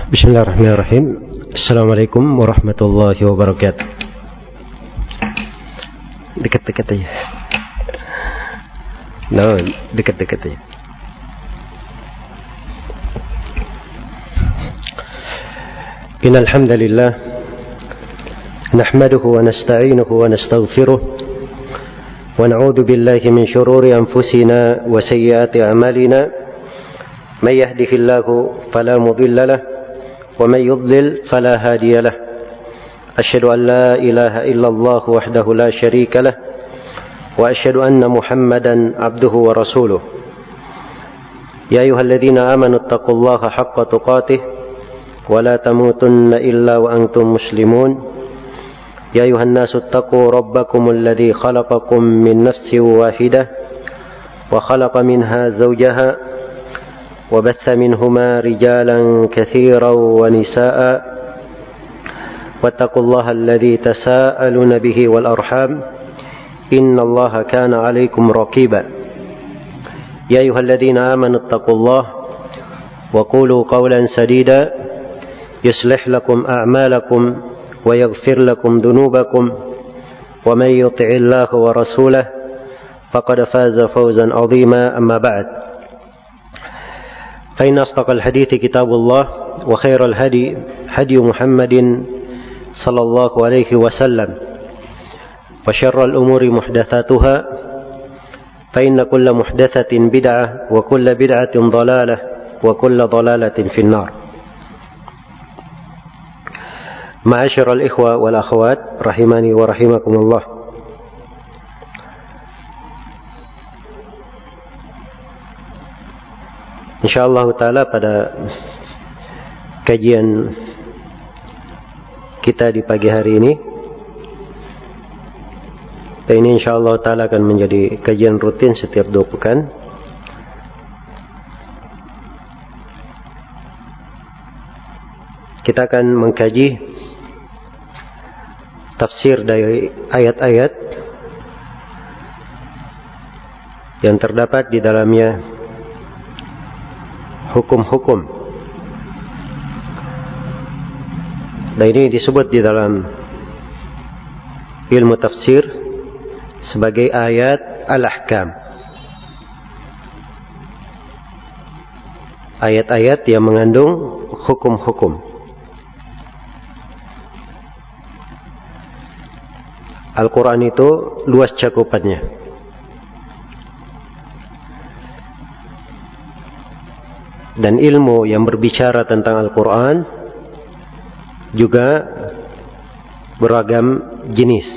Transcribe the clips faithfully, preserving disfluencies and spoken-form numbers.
Bismillahirrahmanirrahim. Assalamualaikum warahmatullahi wabarakatuh. Dekat-dekat aja. No, dekat-dekat aja. Innal hamdalillah nahmaduhu wa nasta'inuhu wa nastaghfiruh wa na'udzu billahi min shururi anfusina wa sayyiati a'malina may yahdihillahu fala mudilla lahu ومن يضلل فلا هادي له أشهد أن لا إله إلا الله وحده لا شريك له وأشهد أن محمدا عبده ورسوله يا أيها الذين آمنوا اتقوا الله حق تقاته ولا تموتن إلا وأنتم مسلمون يا أيها الناس اتقوا ربكم الذي خلقكم من نفس واحدة وخلق منها زوجها وبث منهما رجالا كثيرا ونساء واتقوا الله الذي تساءلون به والأرحام إن الله كان عليكم رقيبا يا أيها الذين آمنوا اتقوا الله وقولوا قولا سديدا يصلح لكم أعمالكم ويغفر لكم ذنوبكم ومن يطع الله ورسوله فقد فاز فوزا عظيما أما بعد فإن أصدق الحديث كتاب الله وخير الهدي هدي محمد صلى الله عليه وسلم وشر الأمور محدثاتها فإن كل محدثة بدعة وكل بدعة ضلالة وكل ضلالة في النار. معاشر الإخوة والأخوات رحمني ورحمكم الله. InsyaAllah ta'ala pada kajian kita di pagi hari ini, dan ini insyaAllah ta'ala akan menjadi kajian rutin setiap dua pekan. Kita akan mengkaji tafsir dari ayat-ayat yang terdapat di dalamnya hukum-hukum, dan ini disebut di dalam ilmu tafsir sebagai ayat al-ahkam, ayat-ayat yang mengandung hukum-hukum. Al-Quran itu luas cakupannya. Dan ilmu yang berbicara tentang Al-Quran juga beragam jenis.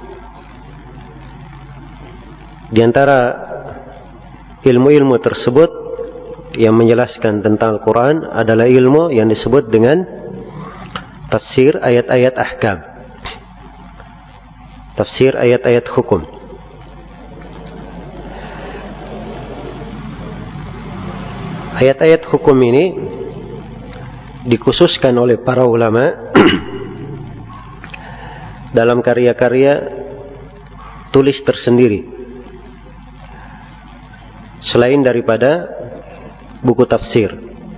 Di antara ilmu-ilmu tersebut yang menjelaskan tentang Al-Quran adalah ilmu yang disebut dengan tafsir ayat-ayat ahkam, tafsir ayat-ayat hukum. Ayat-ayat hukum ini dikhususkan oleh para ulama dalam karya-karya tulis tersendiri, selain daripada buku tafsir.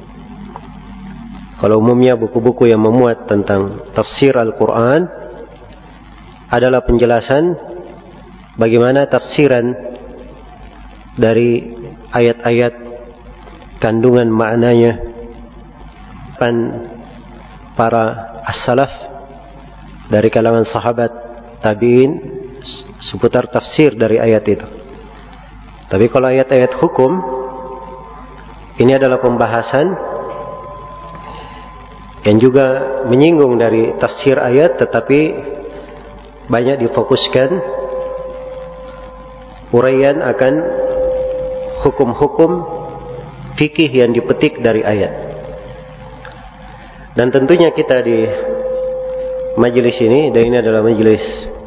Kalau umumnya buku-buku yang memuat tentang tafsir Al-Quran adalah penjelasan bagaimana tafsiran dari ayat-ayat, kandungan maknanya, pan para as-salaf dari kalangan sahabat, tabi'in seputar tafsir dari ayat itu. Tapi kalau ayat-ayat hukum, ini adalah pembahasan yang juga menyinggung dari tafsir ayat, tetapi banyak difokuskan uraian akan hukum-hukum fikih yang dipetik dari ayat. Dan tentunya kita di majelis ini, dan ini adalah majelis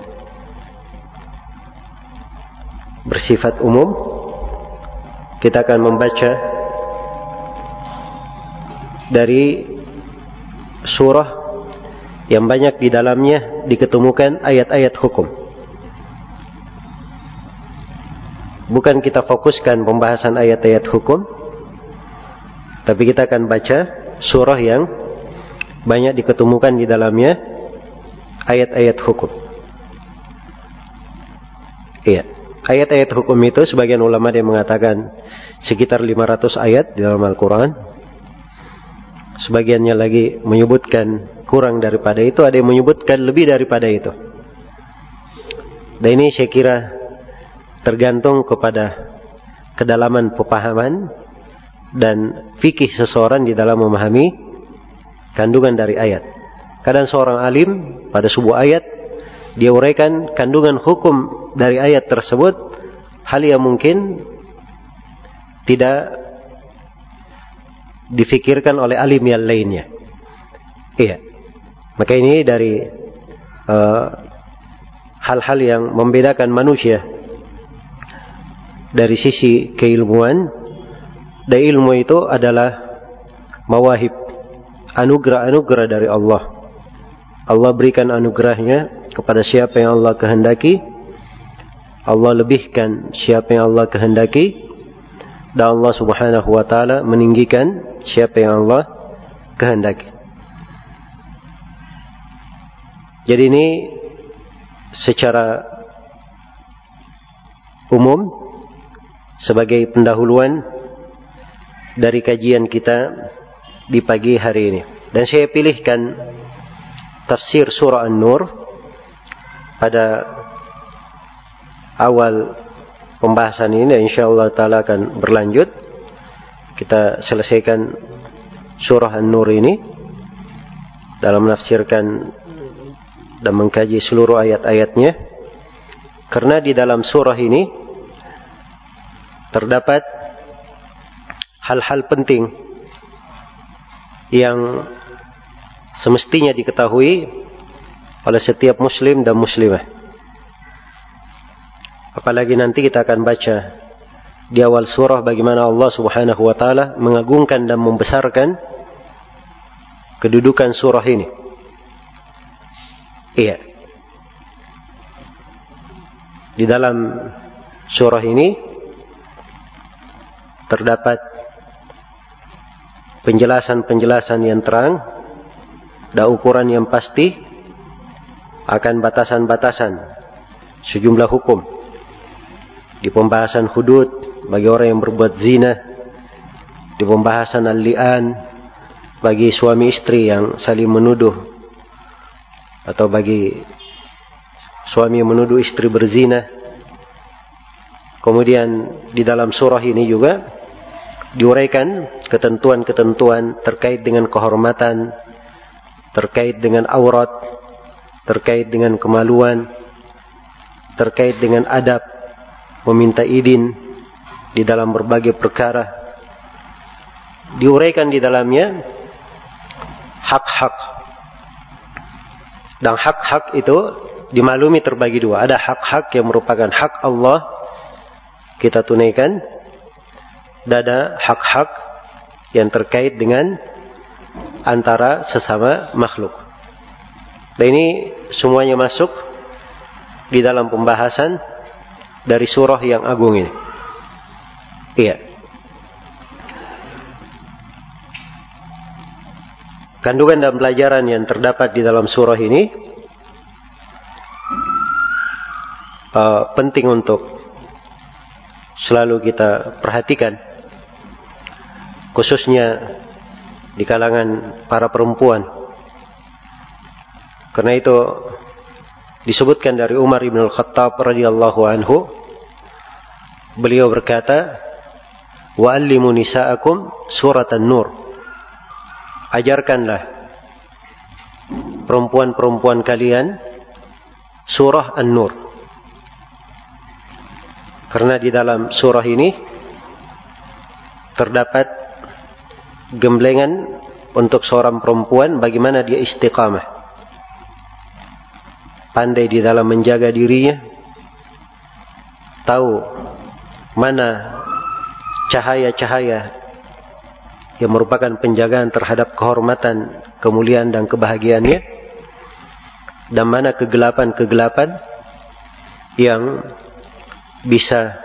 bersifat umum, kita akan membaca dari surah yang banyak di dalamnya diketemukan ayat-ayat hukum. Bukan kita fokuskan pembahasan ayat-ayat hukum, tapi kita akan baca surah yang banyak diketemukan di dalamnya ayat-ayat hukum. Iya, ayat-ayat hukum itu sebagian ulama yang mengatakan sekitar lima ratus ayat di dalam Al-Quran. Sebagiannya lagi menyebutkan kurang daripada itu, ada yang menyebutkan lebih daripada itu. Dan ini saya kira tergantung kepada kedalaman pemahaman dan fikih seseorang di dalam memahami kandungan dari ayat. Kadang seorang alim pada sebuah ayat dia uraikan kandungan hukum dari ayat tersebut, hal yang mungkin tidak difikirkan oleh alim yang lainnya. Iya. Maka ini dari uh, hal-hal yang membedakan manusia dari sisi keilmuan. Dan ilmu itu adalah mawahib, anugerah-anugerah dari Allah. Allah berikan anugerahnya kepada siapa yang Allah kehendaki. Allah lebihkan siapa yang Allah kehendaki. Dan Allah subhanahu wa ta'ala meninggikan siapa yang Allah kehendaki. Jadi ini secara umum sebagai pendahuluan dari kajian kita di pagi hari ini. Dan saya pilihkan tafsir surah An-Nur pada awal pembahasan ini, dan insyaallah taala akan berlanjut. Kita selesaikan surah An-Nur ini dalam menafsirkan dan mengkaji seluruh ayat-ayatnya, karena di dalam surah ini terdapat hal-hal penting yang semestinya diketahui oleh setiap muslim dan muslimah. Apalagi nanti kita akan baca di awal surah bagaimana Allah subhanahu wa ta'ala mengagungkan dan membesarkan kedudukan surah ini. Iya. Di dalam surah ini terdapat penjelasan-penjelasan yang terang dan ukuran yang pasti akan batasan-batasan sejumlah hukum. Di pembahasan hudud bagi orang yang berbuat zina, di pembahasan al-li'an bagi suami istri yang saling menuduh, atau bagi suami yang menuduh istri berzina. Kemudian di dalam surah ini juga diuraikan ketentuan-ketentuan terkait dengan kehormatan, terkait dengan aurat, terkait dengan kemaluan, terkait dengan adab meminta izin di dalam berbagai perkara. Diuraikan di dalamnya hak-hak. Dan hak-hak itu dimaklumi terbagi dua. Ada hak-hak yang merupakan hak Allah kita tunaikan, dan ada hak-hak yang terkait dengan antara sesama makhluk. Dan ini semuanya masuk di dalam pembahasan dari surah yang agung ini. Iya. Kandungan dan pelajaran yang terdapat di dalam surah ini uh, penting untuk selalu kita perhatikan, khususnya di kalangan para perempuan. Karena itu disebutkan dari Umar ibn al-Khattab radhiyallahu anhu, beliau berkata, "Wa'allimu nisa'akum surat An-Nur." Ajarkanlah perempuan-perempuan kalian surah An-Nur. Karena di dalam surah ini terdapat gemblengan untuk seorang perempuan bagaimana dia istiqamah, pandai di dalam menjaga dirinya, tahu mana cahaya-cahaya yang merupakan penjagaan terhadap kehormatan, kemuliaan dan kebahagiaannya, dan mana kegelapan-kegelapan yang bisa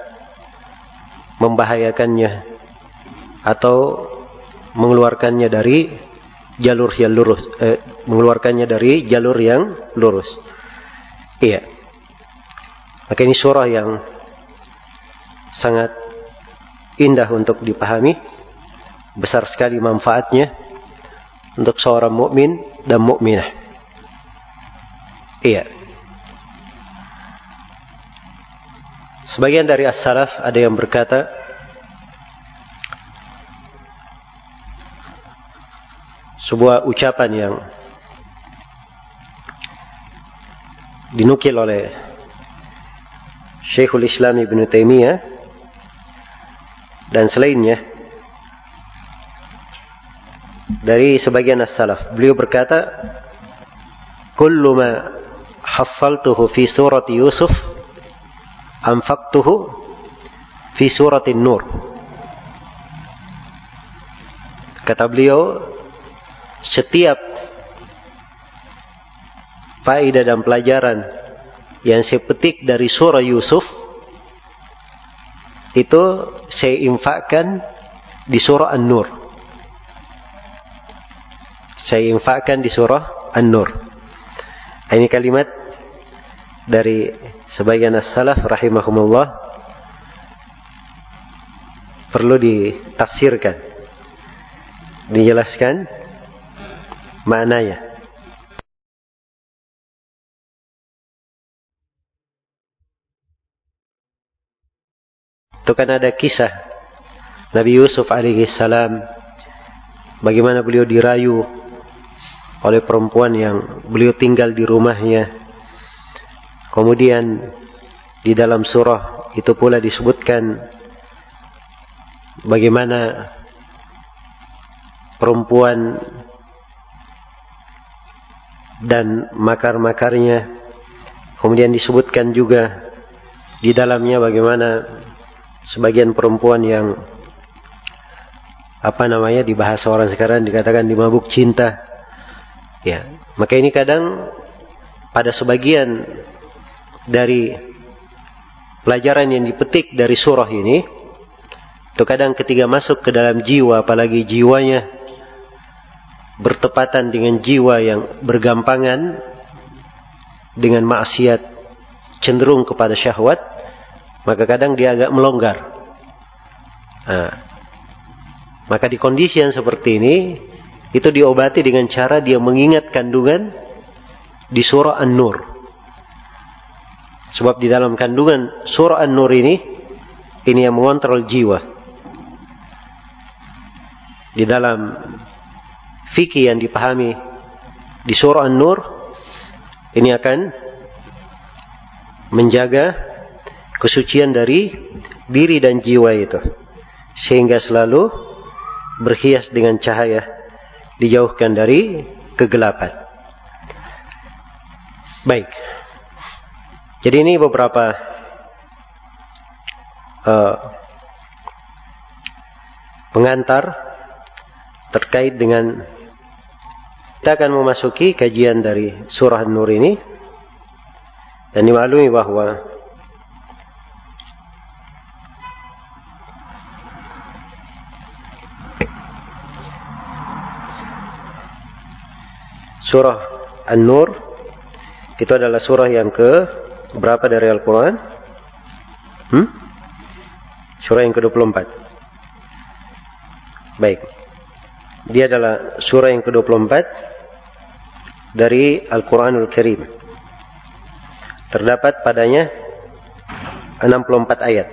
membahayakannya atau mengeluarkannya dari jalur yang lurus, eh, mengeluarkannya dari jalur yang lurus. Iya. Maka ini surah yang sangat indah untuk dipahami, besar sekali manfaatnya untuk seorang mukmin dan mukminah. Iya. Sebagian dari as-salaf ada yang berkata, sebuah ucapan yang dinukil oleh Syekhul Islam Ibn Taimiyah dan selainnya dari sebagian as-salaf. Beliau berkata, kullu ma hassaltuhu fi surati Yusuf anfaqtuhu fi surati Nur. Kata beliau, setiap faedah dan pelajaran yang saya petik dari surah Yusuf itu saya infakkan di surah An-Nur. Saya infakkan di surah An-Nur. Ini kalimat dari sebagian as-salaf rahimahumullah, perlu ditafsirkan, dijelaskan maknanya. Itu kan ada kisah Nabi Yusuf alaihi salam, bagaimana beliau dirayu oleh perempuan yang beliau tinggal di rumahnya. Kemudian di dalam surah itu pula disebutkan bagaimana perempuan dan makar-makarnya. Kemudian disebutkan juga di dalamnya bagaimana sebagian perempuan yang apa namanya di bahasa orang sekarang dikatakan dimabuk cinta. Ya, maka ini kadang pada sebagian dari pelajaran yang dipetik dari surah ini, itu kadang ketika masuk ke dalam jiwa, apalagi jiwanya bertepatan dengan jiwa yang bergampangan dengan maksiat, cenderung kepada syahwat, maka kadang dia agak melonggar. Nah, maka di kondisi yang seperti ini, itu diobati dengan cara dia mengingat kandungan di surah An-Nur. Sebab di dalam kandungan surah An-Nur ini, ini yang mengontrol jiwa. Di dalam fikih yang dipahami di surah An-Nur, ini akan menjaga kesucian dari diri dan jiwa itu, sehingga selalu berhias dengan cahaya, dijauhkan dari kegelapan. Baik. Jadi ini beberapa uh, pengantar terkait dengan kita akan memasuki kajian dari surah An-Nur ini, dan dimaklumi bahwa surah An-Nur itu adalah surah yang ke berapa dari Al-Quran? Hmm? Surah yang ke dua puluh empat. Baik. Dia adalah surah yang ke dua puluh empat dari Al-Quranul Karim. Terdapat padanya enam puluh empat ayat.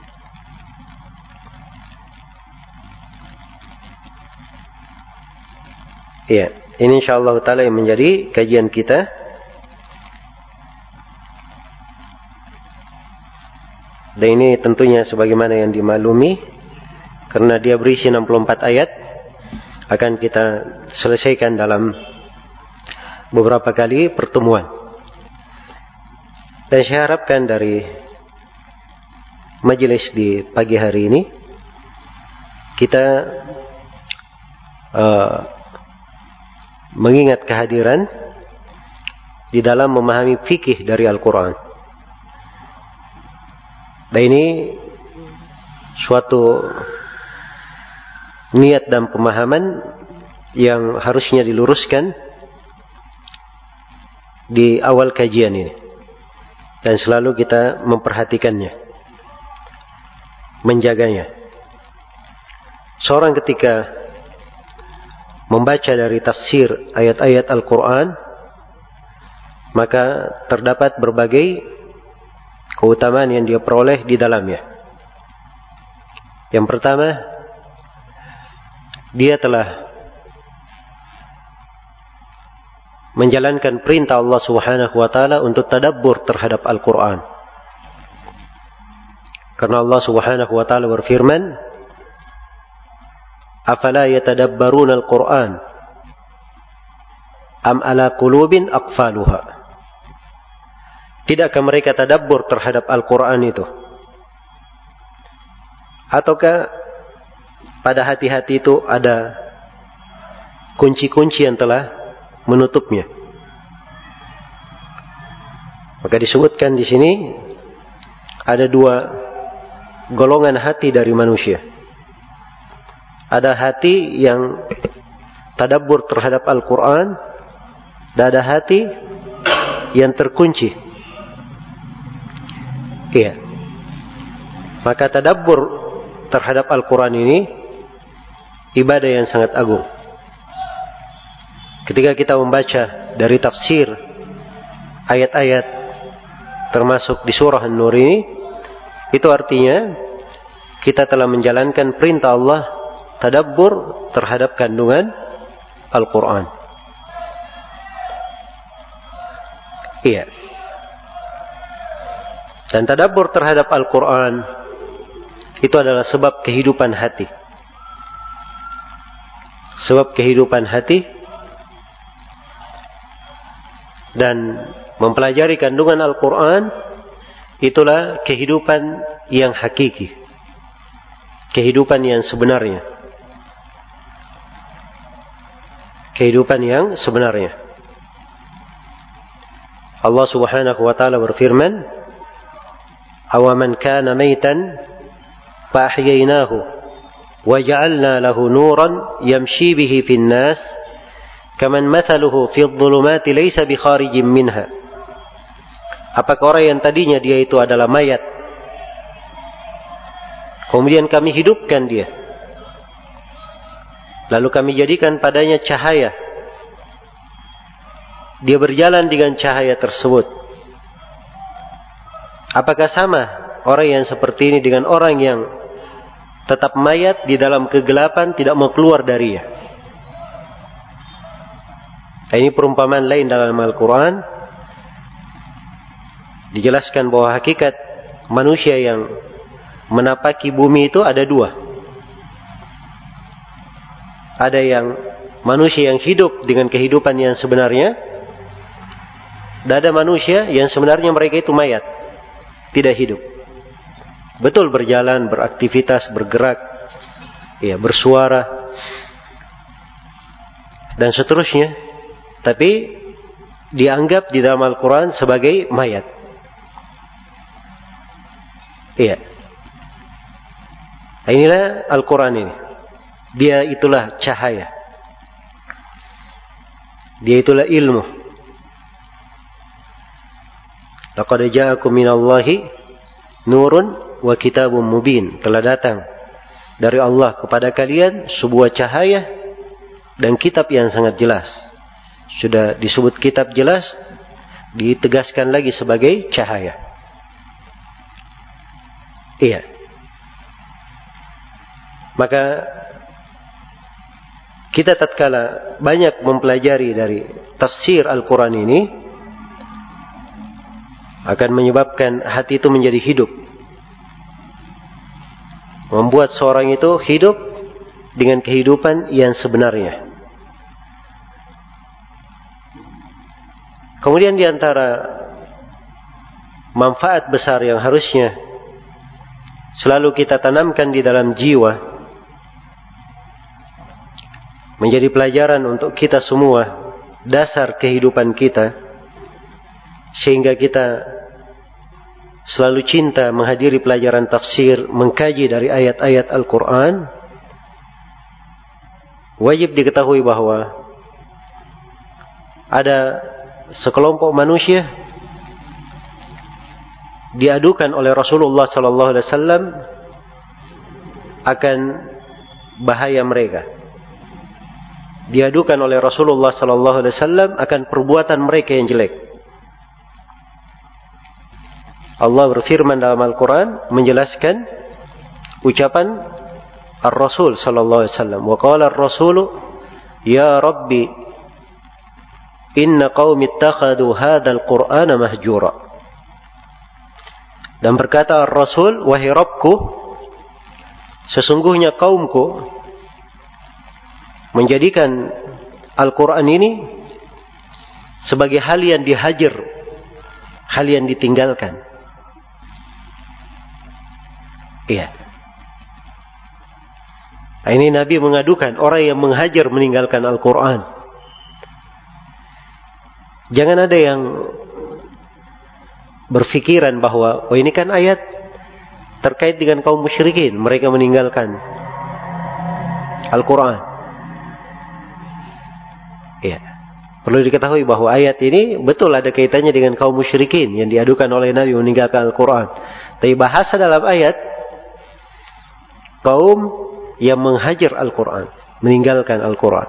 Iya, ini insyaallah taala yang menjadi kajian kita. Dan ini tentunya sebagaimana yang dimaklumi, karena dia berisi enam puluh empat ayat, akan kita selesaikan dalam beberapa kali pertemuan. Dan saya harapkan dari majelis di pagi hari ini, kita uh, mengingat kehadiran di dalam memahami fikih dari Al-Quran. Dan ini suatu niat dan pemahaman yang harusnya diluruskan di awal kajian ini, dan selalu kita memperhatikannya, menjaganya. Seorang ketika membaca dari tafsir ayat-ayat Al-Quran, maka terdapat berbagai keutamaan yang dia peroleh di dalamnya. Yang pertama, dia telah menjalankan perintah Allah Subhanahu wa taala untuk tadabbur terhadap Al-Qur'an. Karena Allah Subhanahu wa taala berfirman, "Afala yatadabbaruna al-Qur'an am ala qulubin aqfaluha?" Tidakkah mereka tadabbur terhadap Al-Qur'an itu? Ataukah pada hati-hati itu ada kunci-kunci yang telah menutupnya? Maka disebutkan di sini ada dua golongan hati dari manusia. Ada hati yang tadabbur terhadap Al-Quran, dan ada hati yang terkunci. Iya. Maka tadabbur terhadap Al-Quran ini ibadah yang sangat agung. Ketika kita membaca dari tafsir ayat-ayat termasuk di surah An-Nur ini, itu artinya kita telah menjalankan perintah Allah tadabbur terhadap kandungan Al-Quran. Iya. Dan tadabbur terhadap Al-Quran itu adalah sebab kehidupan hati. Sebab kehidupan hati. Dan mempelajari kandungan Al-Quran itulah kehidupan yang hakiki, kehidupan yang sebenarnya, kehidupan yang sebenarnya. Allah Subhanahu wa taala berfirman, "Awaman kana maitan fa ahyaynahu wa ja'alna lahu nuran yamshi bihi fin nas kaman mathaluhu fi adh-dhulumati laysa bi kharijin minha." Apakah orang yang tadinya dia itu adalah mayat, kemudian kami hidupkan dia, lalu kami jadikan padanya cahaya, dia berjalan dengan cahaya tersebut. Apakah sama orang yang seperti ini dengan orang yang tetap mayat di dalam kegelapan, tidak mau keluar darinya? Ini perumpamaan lain dalam Al-Quran. Dijelaskan bahwa hakikat manusia yang menapaki bumi itu ada dua. Ada yang manusia yang hidup dengan kehidupan yang sebenarnya, dan ada manusia yang sebenarnya mereka itu mayat, tidak hidup. Betul berjalan, beraktivitas, bergerak, ya, bersuara, dan seterusnya, tapi dianggap di dalam Al-Quran sebagai mayat. Iya. Inilah Al-Quran ini. Dia itulah cahaya. Dia itulah ilmu. Laqad ja'akum minallahi nurun wa kitabun mubin. Telah datang dari Allah kepada kalian sebuah cahaya dan kitab yang sangat jelas. Sudah disebut kitab jelas, ditegaskan lagi sebagai cahaya. Iya. Maka kita tatkala banyak mempelajari dari tafsir Al-Quran ini, akan menyebabkan hati itu menjadi hidup, membuat seorang itu hidup dengan kehidupan yang sebenarnya. Kemudian di antara manfaat besar yang harusnya selalu kita tanamkan di dalam jiwa, menjadi pelajaran untuk kita semua, dasar kehidupan kita, sehingga kita selalu cinta menghadiri pelajaran tafsir, mengkaji dari ayat-ayat Al-Quran, wajib diketahui bahwa ada sekelompok manusia diadukan oleh Rasulullah sallallahu alaihi wasallam akan bahaya mereka. Diadukan oleh Rasulullah sallallahu alaihi wasallam akan perbuatan mereka yang jelek. Allah berfirman dalam Al-Quran menjelaskan ucapan Ar-Rasul sallallahu alaihi wasallam. Wa qala ar-rasulu ya Rabbi inna qaumi ittakhadhu hadzal Qur'ana mahjura. Dan berkata Ar-Rasul, wahai Rabbku, sesungguhnya kaumku menjadikan Al-Quran ini sebagai hal yang dihajar, hal yang ditinggalkan. Iya. Nah, ini Nabi mengadukan orang yang menghajar meninggalkan Al-Quran. Jangan ada yang berfikiran bahwa oh ini kan ayat terkait dengan kaum musyrikin, mereka meninggalkan Al-Quran. Iya. Perlu diketahui bahwa ayat ini betul ada kaitannya dengan kaum musyrikin yang diadukan oleh Nabi meninggalkan Al-Quran. Tapi bahasa dalam ayat kaum yang menghajar Al-Quran, meninggalkan Al-Quran.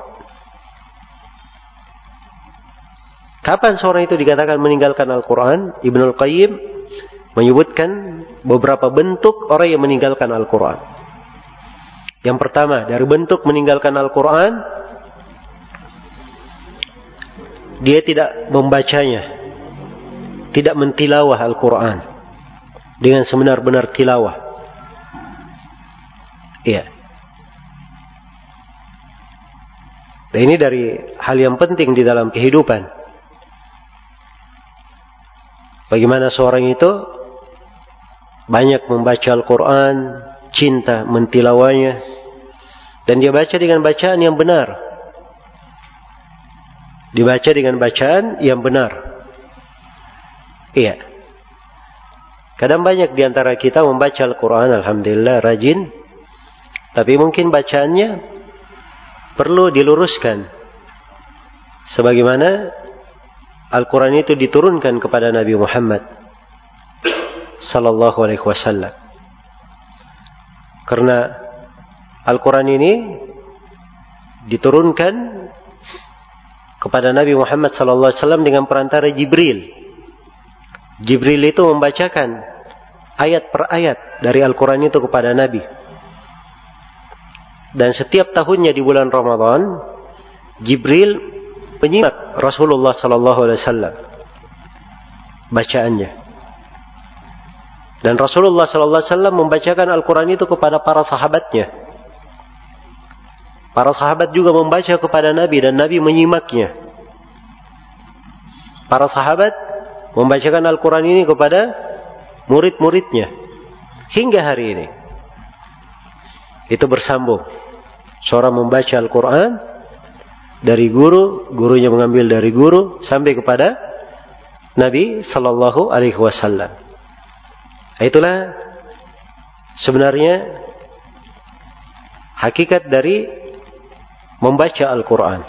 Kapan seorang itu dikatakan meninggalkan Al-Quran? Ibnul Qayyim menyebutkan beberapa bentuk orang yang meninggalkan Al-Quran. Yang pertama, dari bentuk meninggalkan Al-Quran, dia tidak membacanya, tidak mentilawah Al-Quran dengan sebenar-benar tilawah. Iya. Dan ini dari hal yang penting di dalam kehidupan. Bagaimana seorang itu banyak membaca Al-Quran, cinta mentilawahnya, dan dia baca dengan bacaan yang benar. Dibaca dengan bacaan yang benar. Iya. Kadang banyak di antara kita membaca Al-Quran, alhamdulillah rajin, tapi mungkin bacaannya perlu diluruskan. Sebagaimana Al-Quran itu diturunkan kepada Nabi Muhammad sallallahu alaihi wasallam. Karena Al-Quran ini diturunkan kepada Nabi Muhammad sallallahu alaihi wasallam dengan perantara Jibril. Jibril itu membacakan ayat per ayat dari Al-Quran itu kepada Nabi. Dan setiap tahunnya di bulan Ramadan, Jibril menyimak Rasulullah sallallahu alaihi wasallam bacaannya. Dan Rasulullah sallallahu alaihi wasallam membacakan Al-Quran itu kepada para sahabatnya. Para sahabat juga membaca kepada Nabi dan Nabi menyimaknya. Para sahabat membacakan Al-Quran ini kepada murid-muridnya hingga hari ini. Itu bersambung. Seorang membaca Al-Quran dari guru, gurunya mengambil dari guru sampai kepada Nabi sallallahu alaihi wasallam. Itulah sebenarnya hakikat dari membaca Al-Quran.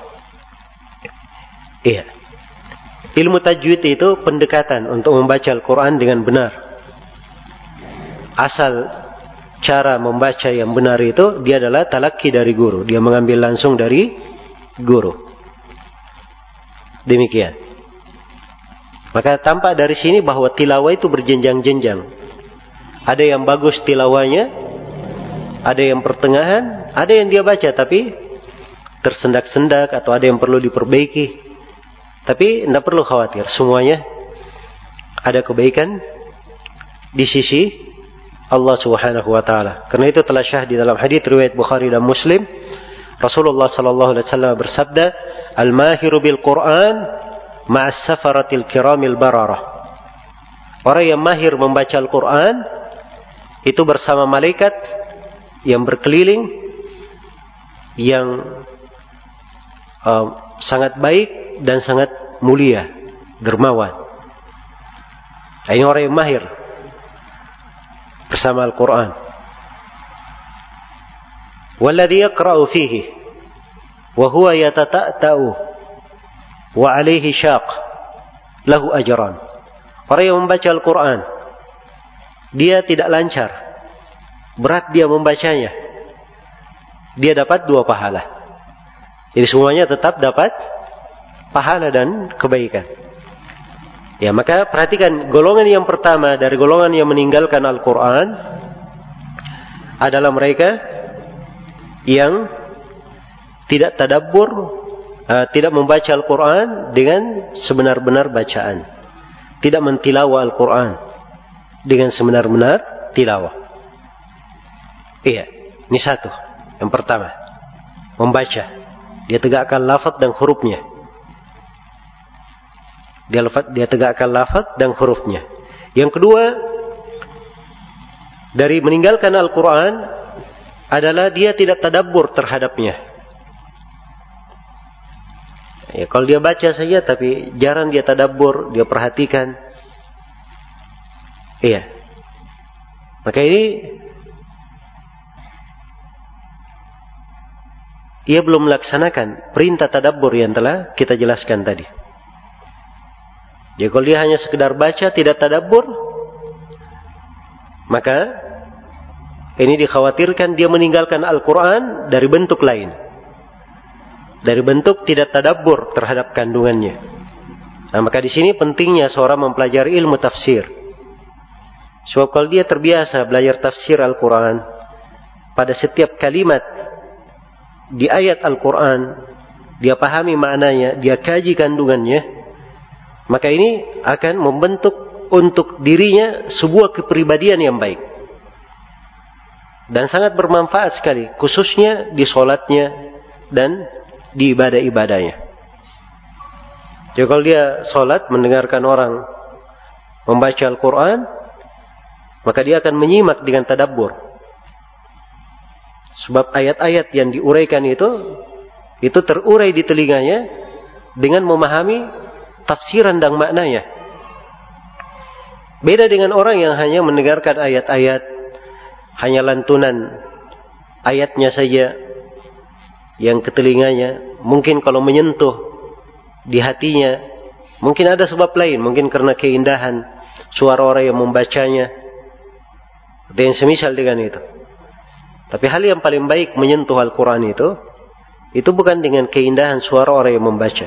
Iya. Ilmu tajwid itu pendekatan untuk membaca Al-Quran dengan benar. Asal cara membaca yang benar itu dia adalah talaki dari guru. Dia mengambil langsung dari guru. Demikian. Maka tampak dari sini bahwa tilawah itu berjenjang-jenjang. Ada yang bagus tilawahnya, ada yang pertengahan, ada yang dia baca tapi tersendak-sendak atau ada yang perlu diperbaiki. Tapi tidak perlu khawatir, semuanya ada kebaikan di sisi Allah Subhanahu wa taala. Karena itu telah syahid di dalam hadis riwayat Bukhari dan Muslim, Rasulullah sallallahu alaihi wasallam bersabda, "Al-mahiru bil Qur'an ma'as safaratil kiramil bararah." Orang yang mahir membaca Al-Quran itu bersama malaikat yang berkeliling yang uh, sangat baik dan sangat mulia, dermawan. Ini orang yang mahir bersama Al-Quran. Walladhi yaqra'u fihi, wa huwa yatata'ta'u wa alaihi syaq lahu ajran. Orang yang membaca Al-Quran, dia tidak lancar, berat dia membacanya, dia dapat dua pahala. Jadi semuanya tetap dapat pahala dan kebaikan. Ya, maka perhatikan golongan yang pertama dari golongan yang meninggalkan Al-Quran adalah mereka yang tidak tadabbur, uh, tidak membaca Al-Quran dengan sebenar-benar bacaan, tidak mentilawah Al-Quran dengan sebenar-benar tilawah. Iya, ini satu. Yang pertama, membaca, dia tegakkan lafaz dan hurufnya. Dia, lafaz, dia tegakkan lafaz dan hurufnya. Yang kedua, dari meninggalkan Al-Quran adalah dia tidak tadabbur terhadapnya. Ya, kalau dia baca saja tapi jarang dia tadabbur, dia perhatikan. Iya. Maka ini ia belum melaksanakan perintah tadabbur yang telah kita jelaskan tadi. Jadi kalau dia hanya sekedar baca tidak tadabbur, maka ini dikhawatirkan dia meninggalkan Al-Quran dari bentuk lain. Dari bentuk tidak tadabbur terhadap kandungannya. Nah, maka di sini pentingnya seorang mempelajari ilmu tafsir. Sebab kalau dia terbiasa belajar tafsir Al-Quran, pada setiap kalimat di ayat Al-Quran, dia pahami maknanya, dia kaji kandungannya, maka ini akan membentuk untuk dirinya sebuah kepribadian yang baik. Dan sangat bermanfaat sekali, khususnya di sholatnya dan di ibadah-ibadahnya. Jadi kalau dia sholat mendengarkan orang membaca Al-Quran, maka dia akan menyimak dengan tadabbur. Sebab ayat-ayat yang diuraikan itu, itu terurai di telinganya dengan memahami tafsiran dan maknanya. Beda dengan orang yang hanya mendengarkan ayat-ayat, hanya lantunan ayatnya saja yang ke telinganya. Mungkin kalau menyentuh di hatinya, mungkin ada sebab lain, mungkin karena keindahan suara orang yang membacanya, atau yang semisal dengan itu. Tapi hal yang paling baik menyentuh Al-Quran itu, itu bukan dengan keindahan suara orang yang membaca,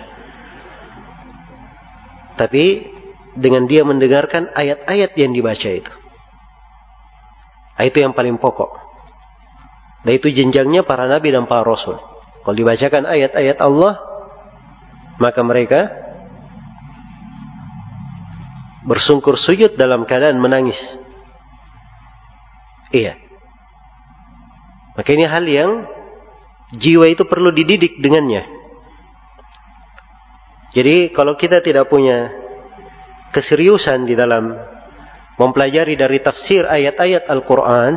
tapi dengan dia mendengarkan ayat-ayat yang dibaca itu. Itu yang paling pokok. Dan itu jenjangnya para nabi dan para rasul. Kalau dibacakan ayat-ayat Allah, maka mereka bersungkur sujud dalam keadaan menangis. Iya. Maka ini hal yang jiwa itu perlu dididik dengannya. Jadi kalau kita tidak punya keseriusan di dalam mempelajari dari tafsir ayat-ayat Al-Quran,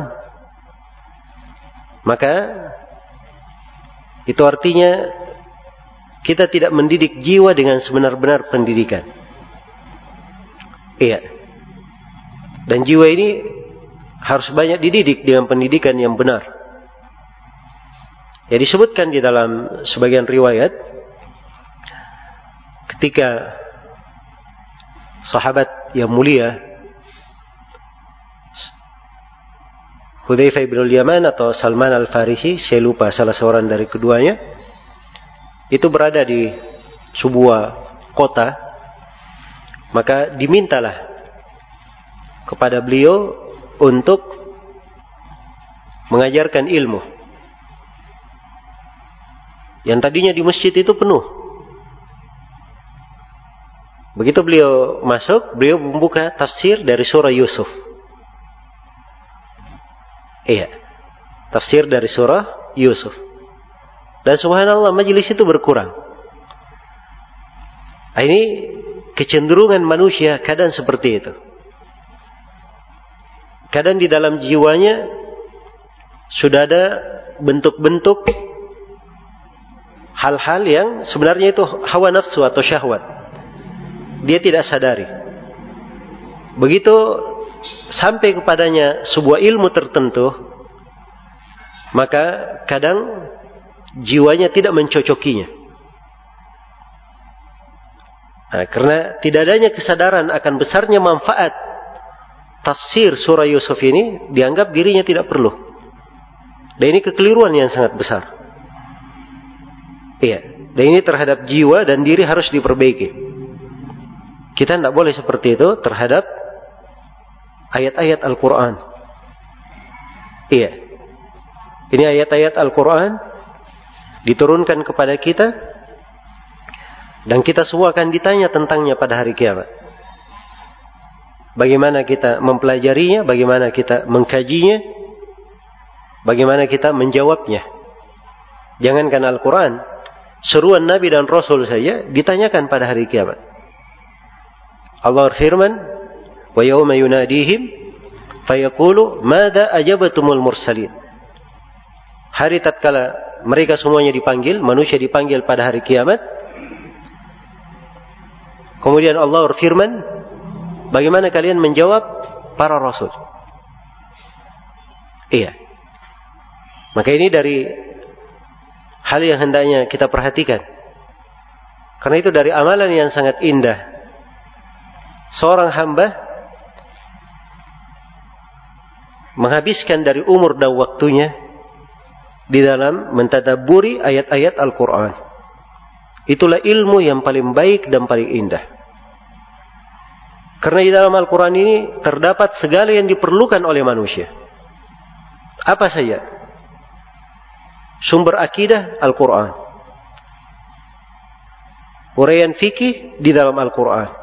maka itu artinya kita tidak mendidik jiwa dengan sebenar-benar pendidikan. Iya. Dan jiwa ini harus banyak dididik dengan pendidikan yang benar. Ya, disebutkan di dalam sebagian riwayat, ketika sahabat yang mulia Hudzaifah bin Yaman atau Salman Al-Farisi, saya lupa salah seorang dari keduanya, itu berada di sebuah kota, maka dimintalah kepada beliau untuk mengajarkan ilmu yang tadinya di masjid itu penuh. Begitu beliau masuk, beliau membuka tafsir dari surah Yusuf. Iya, tafsir dari surah Yusuf. Dan subhanallah, majelis itu berkurang. Ini kecenderungan manusia kadang seperti itu. Kadang di dalam jiwanya sudah ada bentuk-bentuk hal-hal yang sebenarnya itu hawa nafsu atau syahwat. Dia tidak sadari. Begitu sampai kepadanya sebuah ilmu tertentu, maka kadang jiwanya tidak mencocokinya. Nah, karena tidak adanya kesadaran akan besarnya manfaat tafsir surah Yusuf ini, dianggap dirinya tidak perlu. Dan ini kekeliruan yang sangat besar. Iya, dan ini terhadap jiwa dan diri harus diperbaiki. Kita tidak boleh seperti itu terhadap ayat-ayat Al-Quran. Iya, ini ayat-ayat Al-Quran diturunkan kepada kita, dan kita semua akan ditanya tentangnya pada hari kiamat. Bagaimana kita mempelajarinya, bagaimana kita mengkajinya, bagaimana kita menjawabnya. Jangankan Al-Quran, seruan Nabi dan Rasul saja ditanyakan pada hari kiamat. Allah berfirman, wa yawma yunadihim fayaqulu madza ajabatumul mursalin. Hari tatkala mereka semuanya dipanggil, manusia dipanggil pada hari kiamat. Kemudian Allah berfirman, bagaimana kalian menjawab para rasul? Iya. Maka ini dari hal yang hendaknya kita perhatikan. Karena itu dari amalan yang sangat indah seorang hamba menghabiskan dari umur dan waktunya di dalam mentadabburi ayat-ayat Al-Quran. Itulah ilmu yang paling baik dan paling indah. Karena di dalam Al-Quran ini terdapat segala yang diperlukan oleh manusia. Apa saja? Sumber akidah Al-Quran. Uraian fikih di dalam Al-Quran.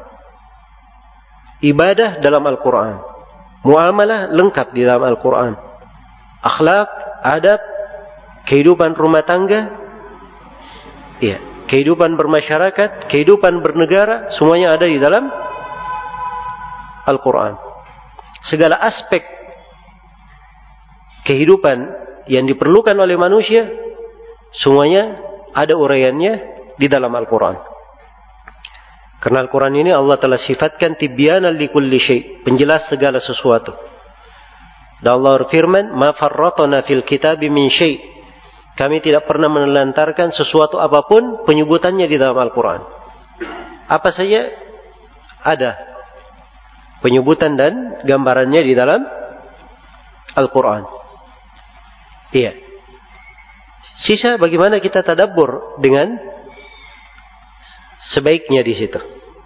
Ibadah dalam Al-Quran. Muamalah lengkap di dalam Al-Quran. Akhlak, adab, kehidupan rumah tangga, ya, kehidupan bermasyarakat, kehidupan bernegara, semuanya ada di dalam Al-Quran. Segala aspek kehidupan yang diperlukan oleh manusia, semuanya ada uraiannya di dalam Al-Quran. Karena Al-Quran ini Allah telah sifatkan tibyanan likulli syai', penjelas segala sesuatu. Dan Allah berfirman, ma farratna fil kitabi min syai'. Kami tidak pernah menelantarkan sesuatu apapun penyebutannya di dalam Al-Quran. Apa saja ada penyebutan dan gambarannya di dalam Al-Quran. Iya. Sisa bagaimana kita tadabbur dengan sebaiknya di situ.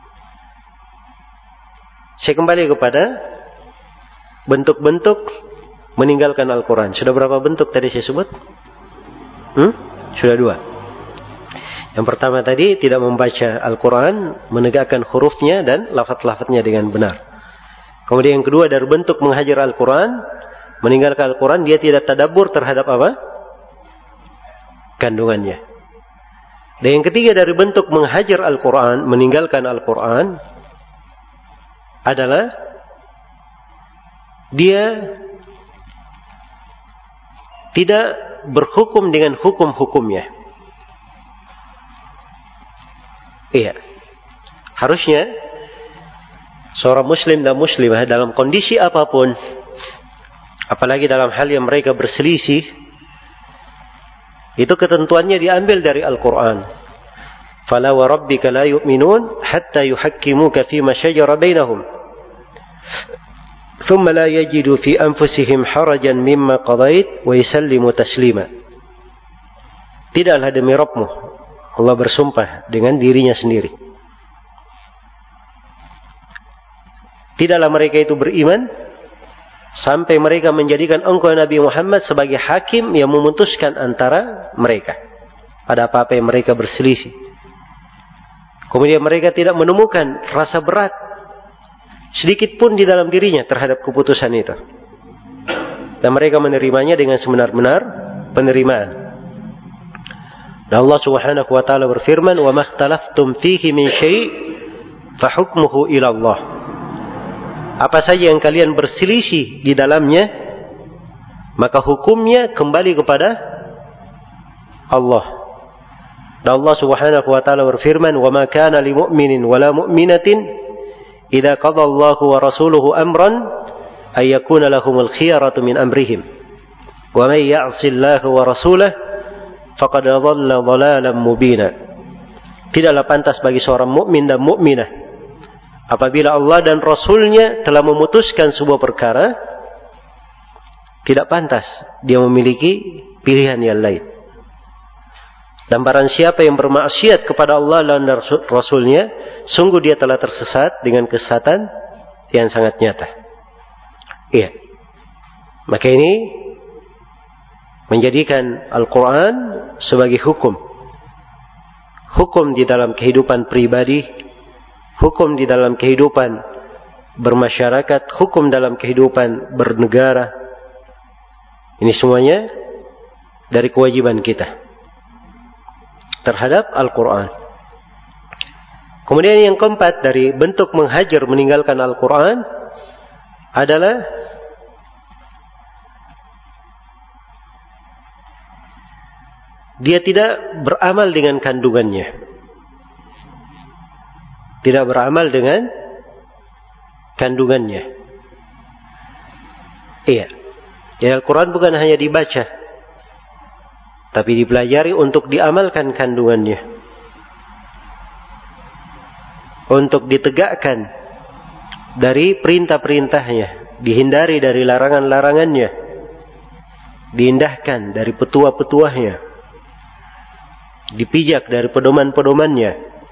Saya kembali kepada bentuk-bentuk meninggalkan Al-Quran. Sudah berapa bentuk tadi saya sebut? Hmm? Sudah dua. Yang pertama tadi tidak membaca Al-Quran, menegakkan hurufnya dan lafaz-lafaznya dengan benar. Kemudian yang kedua dari bentuk menghajar Al-Quran, meninggalkan Al-Quran, dia tidak tadabbur terhadap apa? Kandungannya. Dan yang ketiga dari bentuk menghajar Al-Quran, meninggalkan Al-Quran, adalah dia tidak berhukum dengan hukum-hukumnya. Iya. Harusnya seorang muslim dan muslimah dalam kondisi apapun, apalagi dalam hal yang mereka berselisih, itu ketentuannya diambil dari Al-Quran. Fala wa rabbika la yu'minun hatta yuhakkimuka fima shajara bainahum thumma la yajidu fi anfusihim harajan mimma qadait wa yusallimu taslima. Tidaklah demi Rabbmu, Allah bersumpah dengan dirinya sendiri, tidaklah mereka itu beriman sampai mereka menjadikan engkau Nabi Muhammad sebagai hakim yang memutuskan antara mereka pada apa-apa yang mereka berselisih. Kemudian mereka tidak menemukan rasa berat sedikit pun di dalam dirinya terhadap keputusan itu, dan mereka menerimanya dengan sebenar-benar penerimaan. Dan Allah Subhanahu wa taala berfirman, "Wa makhtalaftum fihi min syai' fa hukmuhu ila Allah." Apa saja yang kalian berselisih di dalamnya, maka hukumnya kembali kepada Allah. Dan Allah Subhanahu wa taala berfirman, "Wa ma kana lil mu'minin wa la mu'minatin idza qada Allahu wa rasuluhu amran ay yakuna lahumul khiyaratu min amrihim. Wa may ya'si Allaha wa rasulahu faqad dhalla dhalalan mubina. Tidaklah pantas bagi seorang mukmin dan mukminah apabila Allah dan Rasul-Nya telah memutuskan sebuah perkara, tidak pantas dia memiliki pilihan yang lain. Dan barang siapa yang bermaksiat kepada Allah dan Rasul-Nya, sungguh dia telah tersesat dengan kesesatan yang sangat nyata. Iya. Maka ini menjadikan Al-Quran sebagai hukum. Hukum di dalam kehidupan pribadi, hukum di dalam kehidupan bermasyarakat, hukum dalam kehidupan bernegara. Ini semuanya dari kewajiban kita terhadap Al-Quran. Kemudian yang keempat dari bentuk menghajar meninggalkan Al-Quran adalah dia tidak beramal dengan kandungannya. Tidak beramal dengan kandungannya. Iya. Jadi Al-Quran bukan hanya dibaca, tapi dipelajari untuk diamalkan kandungannya. Untuk ditegakkan dari perintah-perintahnya, dihindari dari larangan-larangannya, diindahkan dari petua-petuahnya, dipijak dari pedoman-pedomannya.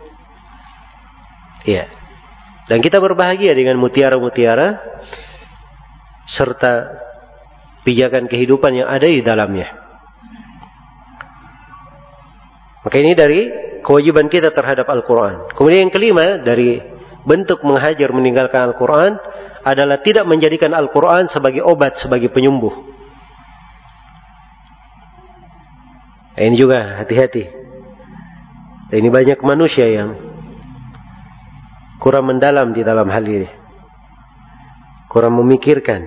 Ya. Dan kita berbahagia dengan mutiara-mutiara serta pijakan kehidupan yang ada di dalamnya. Maka ini dari kewajiban kita terhadap Al-Quran. Kemudian yang kelima dari bentuk menghajar meninggalkan Al-Quran adalah tidak menjadikan Al-Quran sebagai obat, sebagai penyembuh. Ini juga hati-hati. Ini banyak manusia yang kurang mendalam di dalam hal ini. Kurang memikirkan.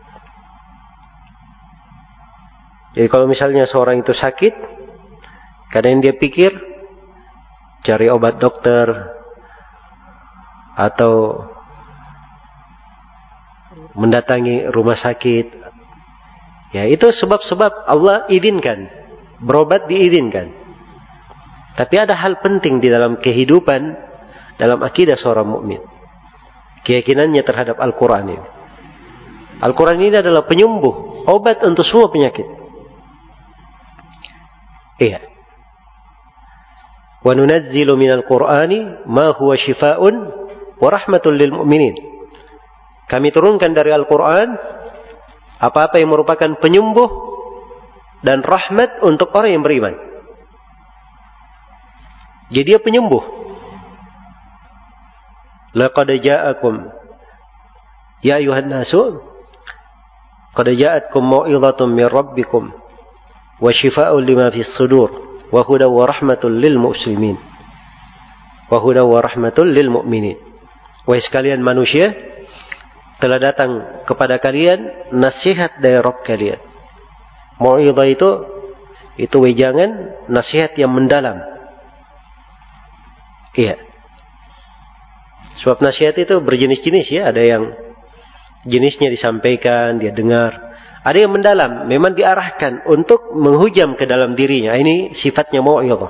Jadi kalau misalnya seorang itu sakit, kadang dia pikir cari obat dokter atau mendatangi rumah sakit. Ya, itu sebab-sebab Allah izinkan. Berobat diizinkan. Tapi ada hal penting di dalam kehidupan, dalam akidah seorang mukmin. Keyakinannya terhadap Al-Quran ini. Al-Quran ini adalah penyembuh, obat untuk semua penyakit. Iya. Wa nunazzilu minal Qur'ani ma huwa shifaa'un wa rahmatul lil mu'minin. Kami turunkan dari Al-Quran apa-apa yang merupakan penyembuh dan rahmat untuk orang yang beriman. Jadi dia penyembuh. Laqad ja'akum ya ayuhan nasu qad ja'atkum mau'izatun min rabbikum wa shifaa'un lima fis sudur wa hudan wa rahmatul lil muslimin wa hudan wa rahmatul lil mu'minin. Wahai sekalian manusia, telah datang kepada kalian nasihat dari Rabb kalian. Mau'izah itu itu wejangan nasihat yang mendalam. Iya. Sebab nasihat itu berjenis-jenis ya. Ada yang jenisnya disampaikan, dia dengar. Ada yang mendalam, memang diarahkan untuk menghujam ke dalam dirinya. Ini sifatnya mau'izah.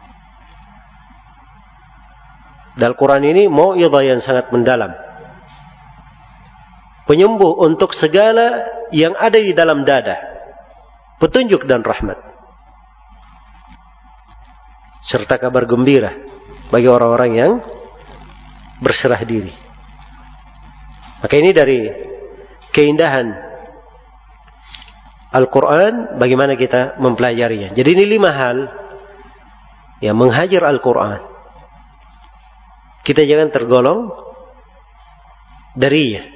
Dalam Quran ini mau'izah yang sangat mendalam. Penyembuh untuk segala yang ada di dalam dada. Petunjuk dan rahmat. Serta kabar gembira bagi orang-orang yang berserah diri. Maka ini dari keindahan Al-Quran, bagaimana kita mempelajarinya. Jadi ini lima hal yang menghajar Al-Quran. Kita jangan tergolong darinya.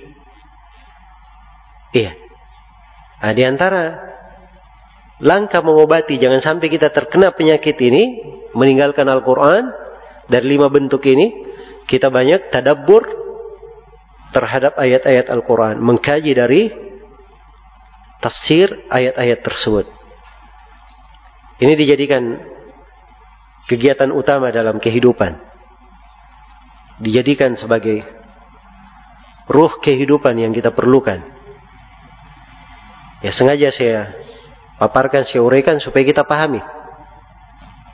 Iya. Nah, di antara langkah mengobati jangan sampai kita terkena penyakit ini, meninggalkan Al-Quran. Dari lima bentuk ini, kita banyak tadabbur terhadap ayat-ayat Al-Quran. Mengkaji dari tafsir ayat-ayat tersebut. Ini dijadikan kegiatan utama dalam kehidupan. Dijadikan sebagai ruh kehidupan yang kita perlukan. Ya sengaja saya paparkan, saya uraikan supaya kita pahami.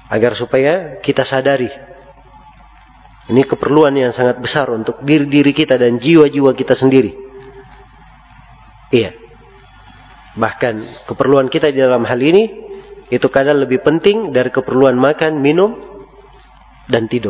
agar supaya kita sadari ini keperluan yang sangat besar untuk diri-diri kita dan jiwa-jiwa kita sendiri. Iya. Bahkan keperluan kita di dalam hal ini itu kadang lebih penting dari keperluan makan, minum, dan tidur.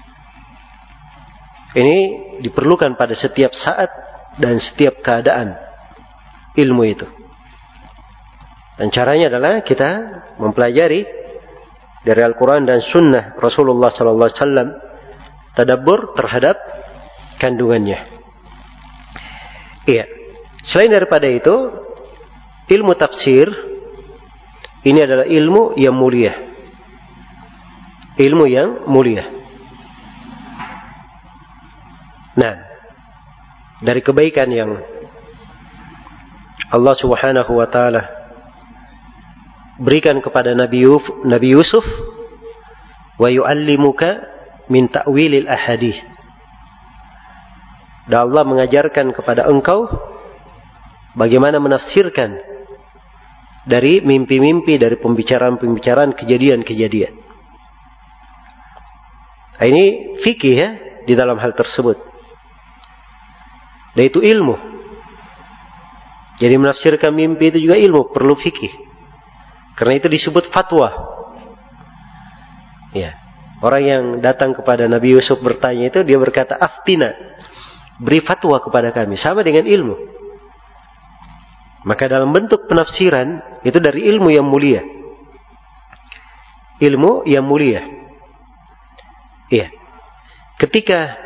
Ini diperlukan pada setiap saat dan setiap keadaan ilmu itu. Dan caranya adalah kita mempelajari dari Al-Quran dan Sunnah Rasulullah sallallahu alaihi wasallam, tadabbur terhadap kandungannya. Iya. Selain daripada itu, ilmu tafsir ini adalah ilmu yang mulia. Ilmu yang mulia. Nah, dari kebaikan yang Allah Subhanahu wa taala berikan kepada Nabi Yusuf, Nabi Yusuf, wa yu'allimuka min ta'wilil ahadith. Dan Allah mengajarkan kepada engkau bagaimana menafsirkan dari mimpi-mimpi, dari pembicaraan-pembicaraan, kejadian-kejadian. Nah, ini fikih ya di dalam hal tersebut. Dan itu ilmu. Jadi menafsirkan mimpi itu juga ilmu, perlu fikih. Karena itu disebut fatwa. Ya. Orang yang datang kepada Nabi Yusuf bertanya itu, dia berkata, aftina, beri fatwa kepada kami. Sama dengan ilmu. Maka dalam bentuk penafsiran, itu dari ilmu yang mulia. Ilmu yang mulia. Iya. Ketika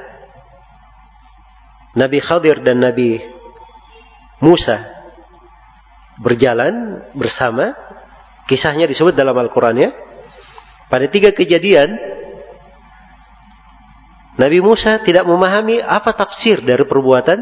Nabi Khadir dan Nabi Musa berjalan bersama, kisahnya disebut dalam Al-Quran ya. Pada tiga kejadian, Nabi Musa tidak memahami apa tafsir dari perbuatan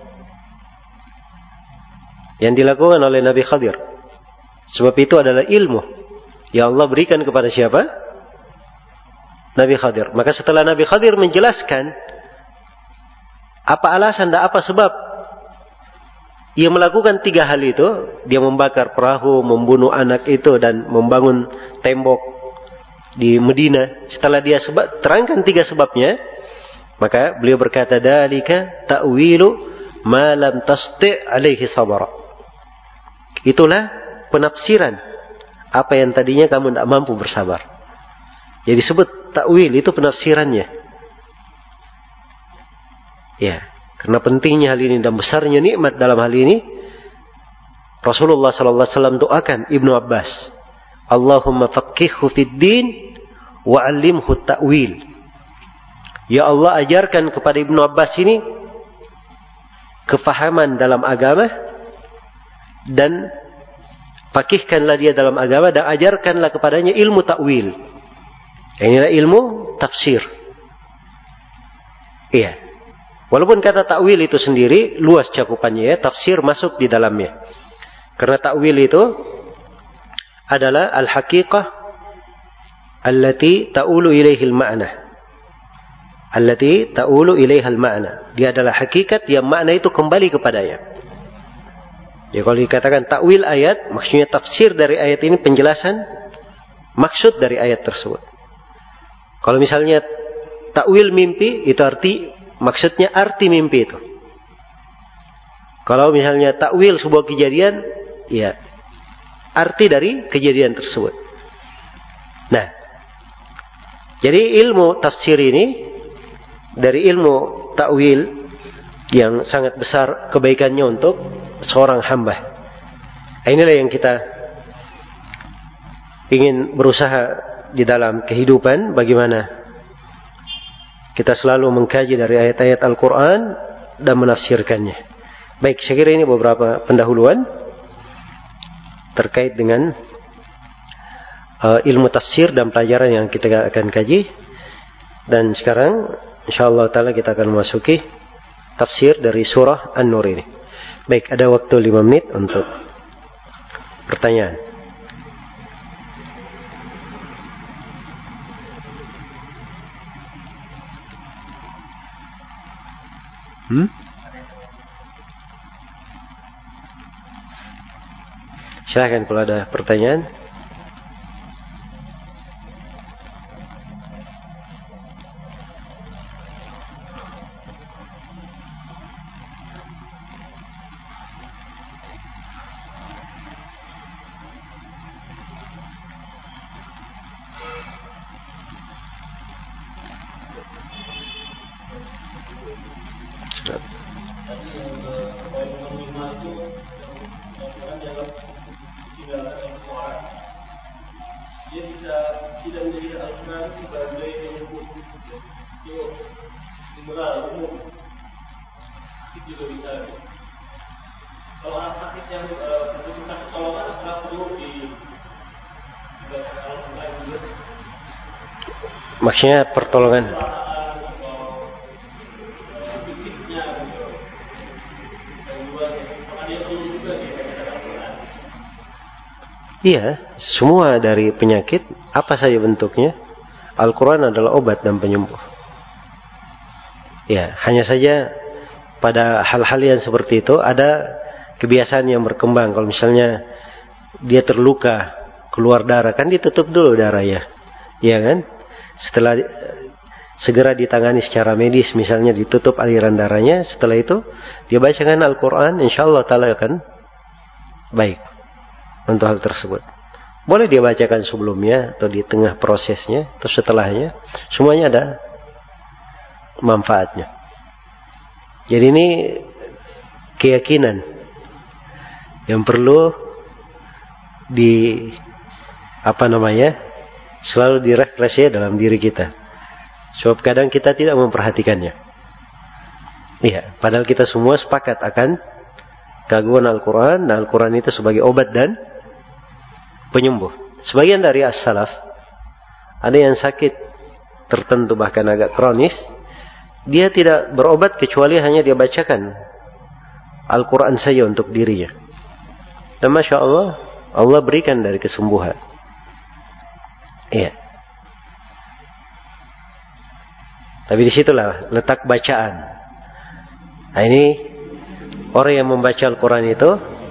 yang dilakukan oleh Nabi Khadir. Sebab itu adalah ilmu yang Allah berikan kepada siapa? Nabi Khadir. Maka setelah Nabi Khadir menjelaskan apa alasan dan apa sebab ia melakukan tiga hal itu, dia membakar perahu, membunuh anak itu, dan membangun tembok di Medina. Setelah dia sebab, terangkan tiga sebabnya, maka beliau berkata, dalika ta'wilu ma lam tasti' alaihi sabara. Itulah penafsiran apa yang tadinya kamu tidak mampu bersabar. Jadi disebut ta'wil, itu penafsirannya. Ya, karena pentingnya hal ini dan besarnya nikmat dalam hal ini, Rasulullah sallallahu alaihi wasallam doakan Ibnu Abbas, Allahumma faqihhu fid din wa 'allimhu ta'wil. Ya Allah, ajarkan kepada Ibnu Abbas ini kefahaman dalam agama, dan fakihkanlah dia dalam agama, dan ajarkanlah kepadanya ilmu ta'wil. Inilah ilmu tafsir. Iya. Walaupun kata ta'wil itu sendiri luas cakupannya ya, tafsir masuk di dalamnya. Karena ta'wil itu adalah al-haqiqah allati ta'ulu ilaihil ma'na. Allati ta'ulu ilaihal ma'na. Dia adalah hakikat yang makna itu kembali kepadanya. Ya, kalau dikatakan ta'wil ayat, maksudnya tafsir dari ayat ini, penjelasan maksud dari ayat tersebut. Kalau misalnya ta'wil mimpi, itu arti, maksudnya arti mimpi itu. Kalau misalnya ta'wil sebuah kejadian, ya arti dari kejadian tersebut. Nah, jadi ilmu tafsir ini dari ilmu ta'wil yang sangat besar kebaikannya untuk seorang hamba. Inilah yang kita ingin berusaha di dalam kehidupan, bagaimana kita selalu mengkaji dari ayat-ayat Al-Quran dan menafsirkannya. Baik, saya kira ini beberapa pendahuluan terkait dengan uh, ilmu tafsir dan pelajaran yang kita akan kaji. Dan sekarang insyaallah ta'ala kita akan memasuki tafsir dari surah An-Nur ini. Baik, ada waktu lima menit untuk pertanyaan. Hmm? Silakan kalau ada pertanyaan. Maksudnya pertolongan. Iya, semua dari penyakit, apa saja bentuknya, Al-Quran adalah obat dan penyembuh. Ya, hanya saja pada hal-hal yang seperti itu ada kebiasaan yang berkembang. Kalau misalnya dia terluka, keluar darah, kan ditutup dulu darahnya, ya kan? Setelah segera ditangani secara medis, misalnya ditutup aliran darahnya, setelah itu dia bacakan Al-Quran, insya Allah Ta'ala akan baik untuk hal tersebut. Boleh dia bacakan sebelumnya atau di tengah prosesnya atau setelahnya, semuanya ada manfaatnya. Jadi ini keyakinan yang perlu di apa namanya selalu direfleksi dalam diri kita. Sebab kadang kita tidak memperhatikannya. Iya, padahal kita semua sepakat akan keagungan Al-Quran, dan Al-Quran itu sebagai obat dan penyembuh. Sebagian dari as-salaf, ada yang sakit tertentu bahkan agak kronis, dia tidak berobat kecuali hanya dia bacakan Al-Quran saja untuk dirinya. Dan Masya Allah, Allah berikan dari kesembuhan. Iya. Tapi disitulah letak bacaan. Nah ini, orang yang membaca Al-Quran itu,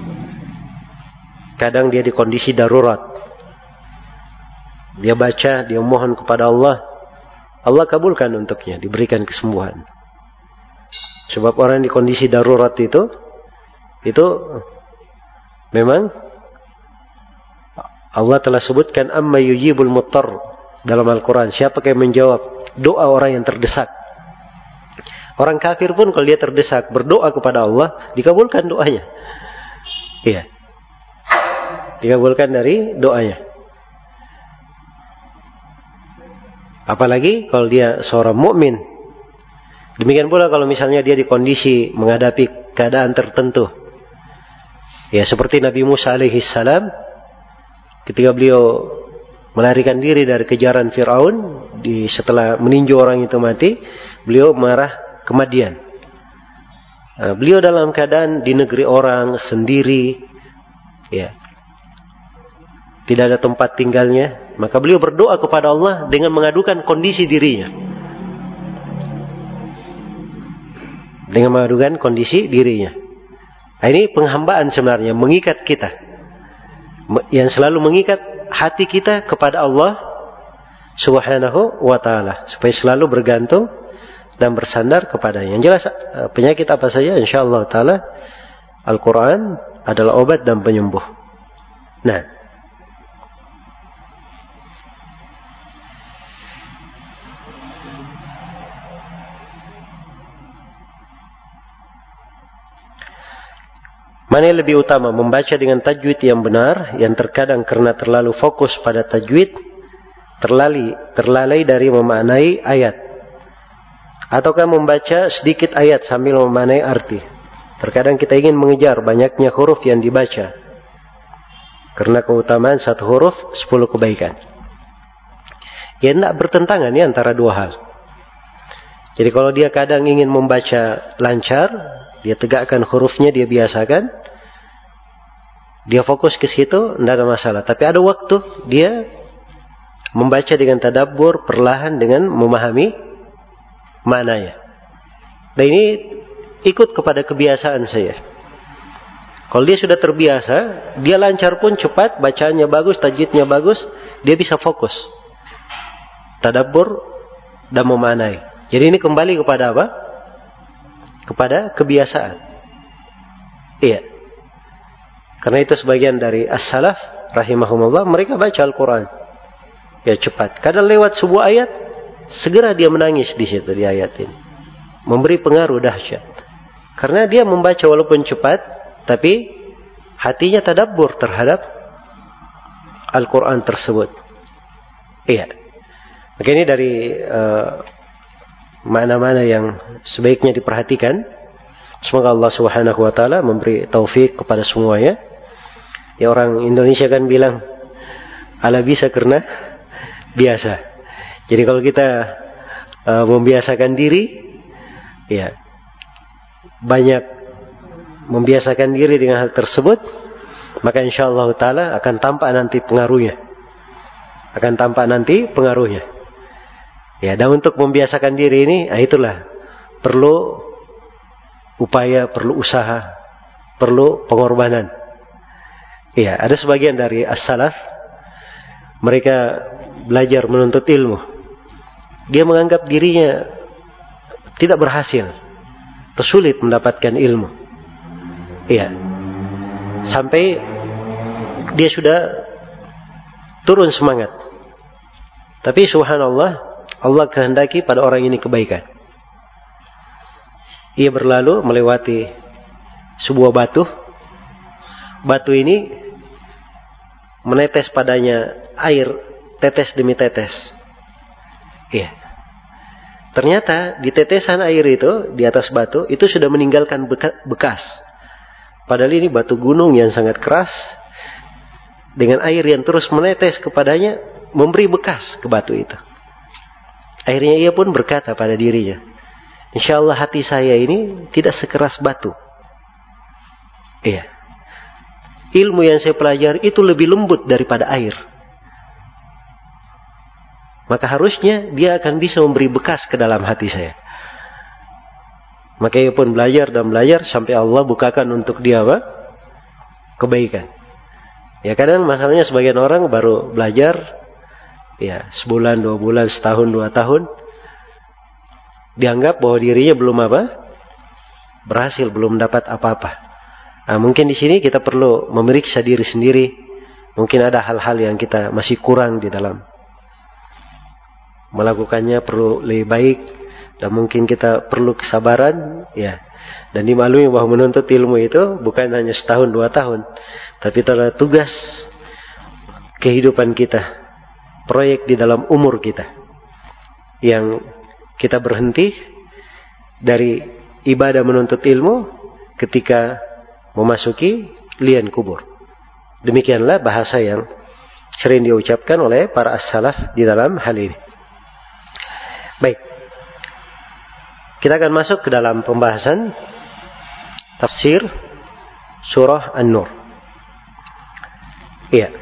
kadang dia di kondisi darurat. Dia baca, dia mohon kepada Allah, Allah kabulkan untuknya, diberikan kesembuhan. Sebab orang di kondisi darurat itu, itu memang Allah telah sebutkan amma yujibul muttar dalam Al-Quran. Siapa yang menjawab doa orang yang terdesak. Orang kafir pun kalau dia terdesak berdoa kepada Allah, dikabulkan doanya. Iya. Dikabulkan dari doanya. Apalagi kalau dia seorang mukmin. Demikian pula kalau misalnya dia di kondisi menghadapi keadaan tertentu. Ya seperti Nabi Musa alaihi salam ketika beliau melarikan diri dari kejaran Fir'aun, di setelah meninjau orang itu mati, beliau marah ke Madian. Nah, beliau dalam keadaan di negeri orang sendiri, ya, tidak ada tempat tinggalnya, maka beliau berdoa kepada Allah dengan mengadukan kondisi dirinya. Dengan mengadukan kondisi dirinya. Nah, ini penghambaan sebenarnya, mengikat kita. Yang selalu mengikat hati kita kepada Allah Subhanahu wa ta'ala. Supaya selalu bergantung dan bersandar kepadanya. Yang jelas penyakit apa saja, insyaAllah ta'ala Al-Quran adalah obat dan penyembuh. Nah, mana yang lebih utama, membaca dengan tajwid yang benar, yang terkadang karena terlalu fokus pada tajwid, terlalai, terlalai dari memaknai ayat, ataukah membaca sedikit ayat sambil memaknai arti. Terkadang kita ingin mengejar banyaknya huruf yang dibaca, karena keutamaan satu huruf sepuluh kebaikan. Ya tidak bertentangan ya antara dua hal. Jadi kalau dia kadang ingin membaca lancar, dia tegakkan hurufnya, dia biasakan, dia fokus ke situ, tidak ada masalah. Tapi ada waktu dia membaca dengan tadabbur, perlahan dengan memahami maknanya. Dan ini ikut kepada kebiasaan saya. Kalau dia sudah terbiasa, dia lancar pun cepat, bacaannya bagus, tajwidnya bagus, dia bisa fokus, tadabbur dan memaknai. Jadi ini kembali kepada apa? Kepada kebiasaan. Iya. Karena itu sebagian dari as-salaf rahimahumullah, mereka baca Al-Quran ya cepat. Kadang lewat sebuah ayat, segera dia menangis di situ di ayat ini. Memberi pengaruh dahsyat. Karena dia membaca walaupun cepat, tapi hatinya tadabbur terhadap Al-Quran tersebut. Iya. Maka ini dari uh, mana-mana yang sebaiknya diperhatikan. Semoga Allah Subhanahu wa taala memberi taufik kepada semuanya. Ya, orang Indonesia kan bilang ala bisa karena biasa. Jadi kalau kita uh, membiasakan diri, ya, banyak membiasakan diri dengan hal tersebut, maka insyaallah taala akan tampak nanti pengaruhnya. Akan tampak nanti pengaruhnya. Ya, dan untuk membiasakan diri ini, nah itulah perlu upaya, perlu usaha, perlu pengorbanan. Ya, ada sebagian dari as-salaf, mereka belajar menuntut ilmu. Dia menganggap dirinya tidak berhasil, tersulit mendapatkan ilmu. Iya. Sampai dia sudah turun semangat. Tapi subhanallah, Allah kehendaki pada orang ini kebaikan. Ia berlalu melewati sebuah batu. Batu ini menetes padanya air, tetes demi tetes. Iya. Ternyata di tetesan air itu, di atas batu, itu sudah meninggalkan bekas. Padahal ini batu gunung yang sangat keras, dengan air yang terus menetes kepadanya, memberi bekas ke batu itu. Akhirnya ia pun berkata pada dirinya, insya Allah hati saya ini tidak sekeras batu. Iya. Ilmu yang saya pelajari itu lebih lembut daripada air. Maka harusnya dia akan bisa memberi bekas ke dalam hati saya. Maka ia pun belajar dan belajar sampai Allah bukakan untuk dia apa? Kebaikan. Ya, kadang masalahnya sebagian orang baru belajar, ya sebulan, dua bulan, setahun, dua tahun, dianggap bahwa dirinya belum apa? Berhasil, belum dapat apa-apa. Nah, mungkin di sini kita perlu memeriksa diri sendiri. Mungkin ada hal-hal yang kita masih kurang di dalam melakukannya, perlu lebih baik, dan mungkin kita perlu kesabaran, ya. Dan dimaklumi bahwa menuntut ilmu itu bukan hanya setahun dua tahun, tapi itu adalah tugas kehidupan kita, proyek di dalam umur kita, yang kita berhenti dari ibadah menuntut ilmu ketika memasuki liang kubur. Demikianlah bahasa yang sering diucapkan oleh para as-salaf di dalam hal ini. Baik, kita akan masuk ke dalam pembahasan tafsir surah An-Nur. Iya.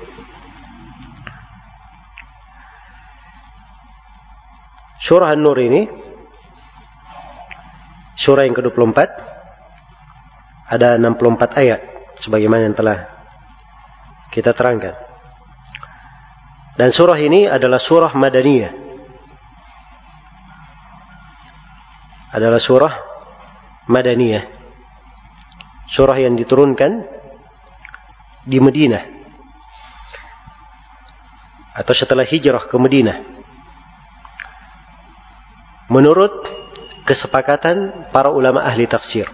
Surah An-Nur ini surah yang ke dua puluh empat, ada enam puluh empat ayat sebagaimana yang telah kita terangkan. Dan surah ini adalah surah Madaniyah. Adalah surah Madaniyah. Surah yang diturunkan di Madinah, atau setelah hijrah ke Madinah, menurut kesepakatan para ulama ahli tafsir.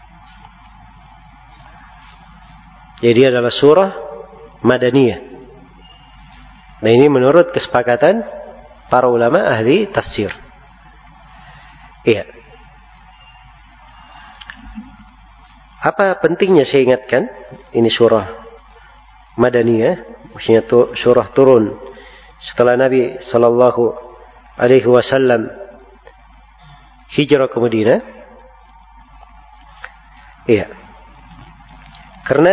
Jadi adalah surah Madaniyah. Nah, ini menurut kesepakatan para ulama ahli tafsir. Iya. Apa pentingnya saya ingatkan? Ini surah Madaniyah, maksudnya surah turun setelah Nabi Sallallahu Alaihi Wasallam hijrah ke Madinah. Iya. Karena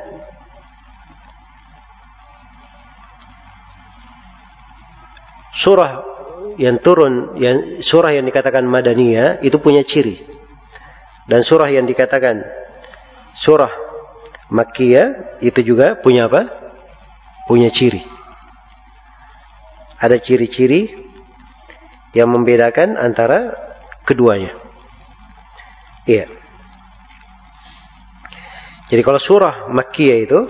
surah yang turun, yang surah yang dikatakan Madaniyah itu punya ciri. Dan surah yang dikatakan surah Makkiyah itu juga punya apa? Punya ciri. Ada ciri-ciri yang membedakan antara keduanya. Iya. Jadi kalau surah Makkiyah itu,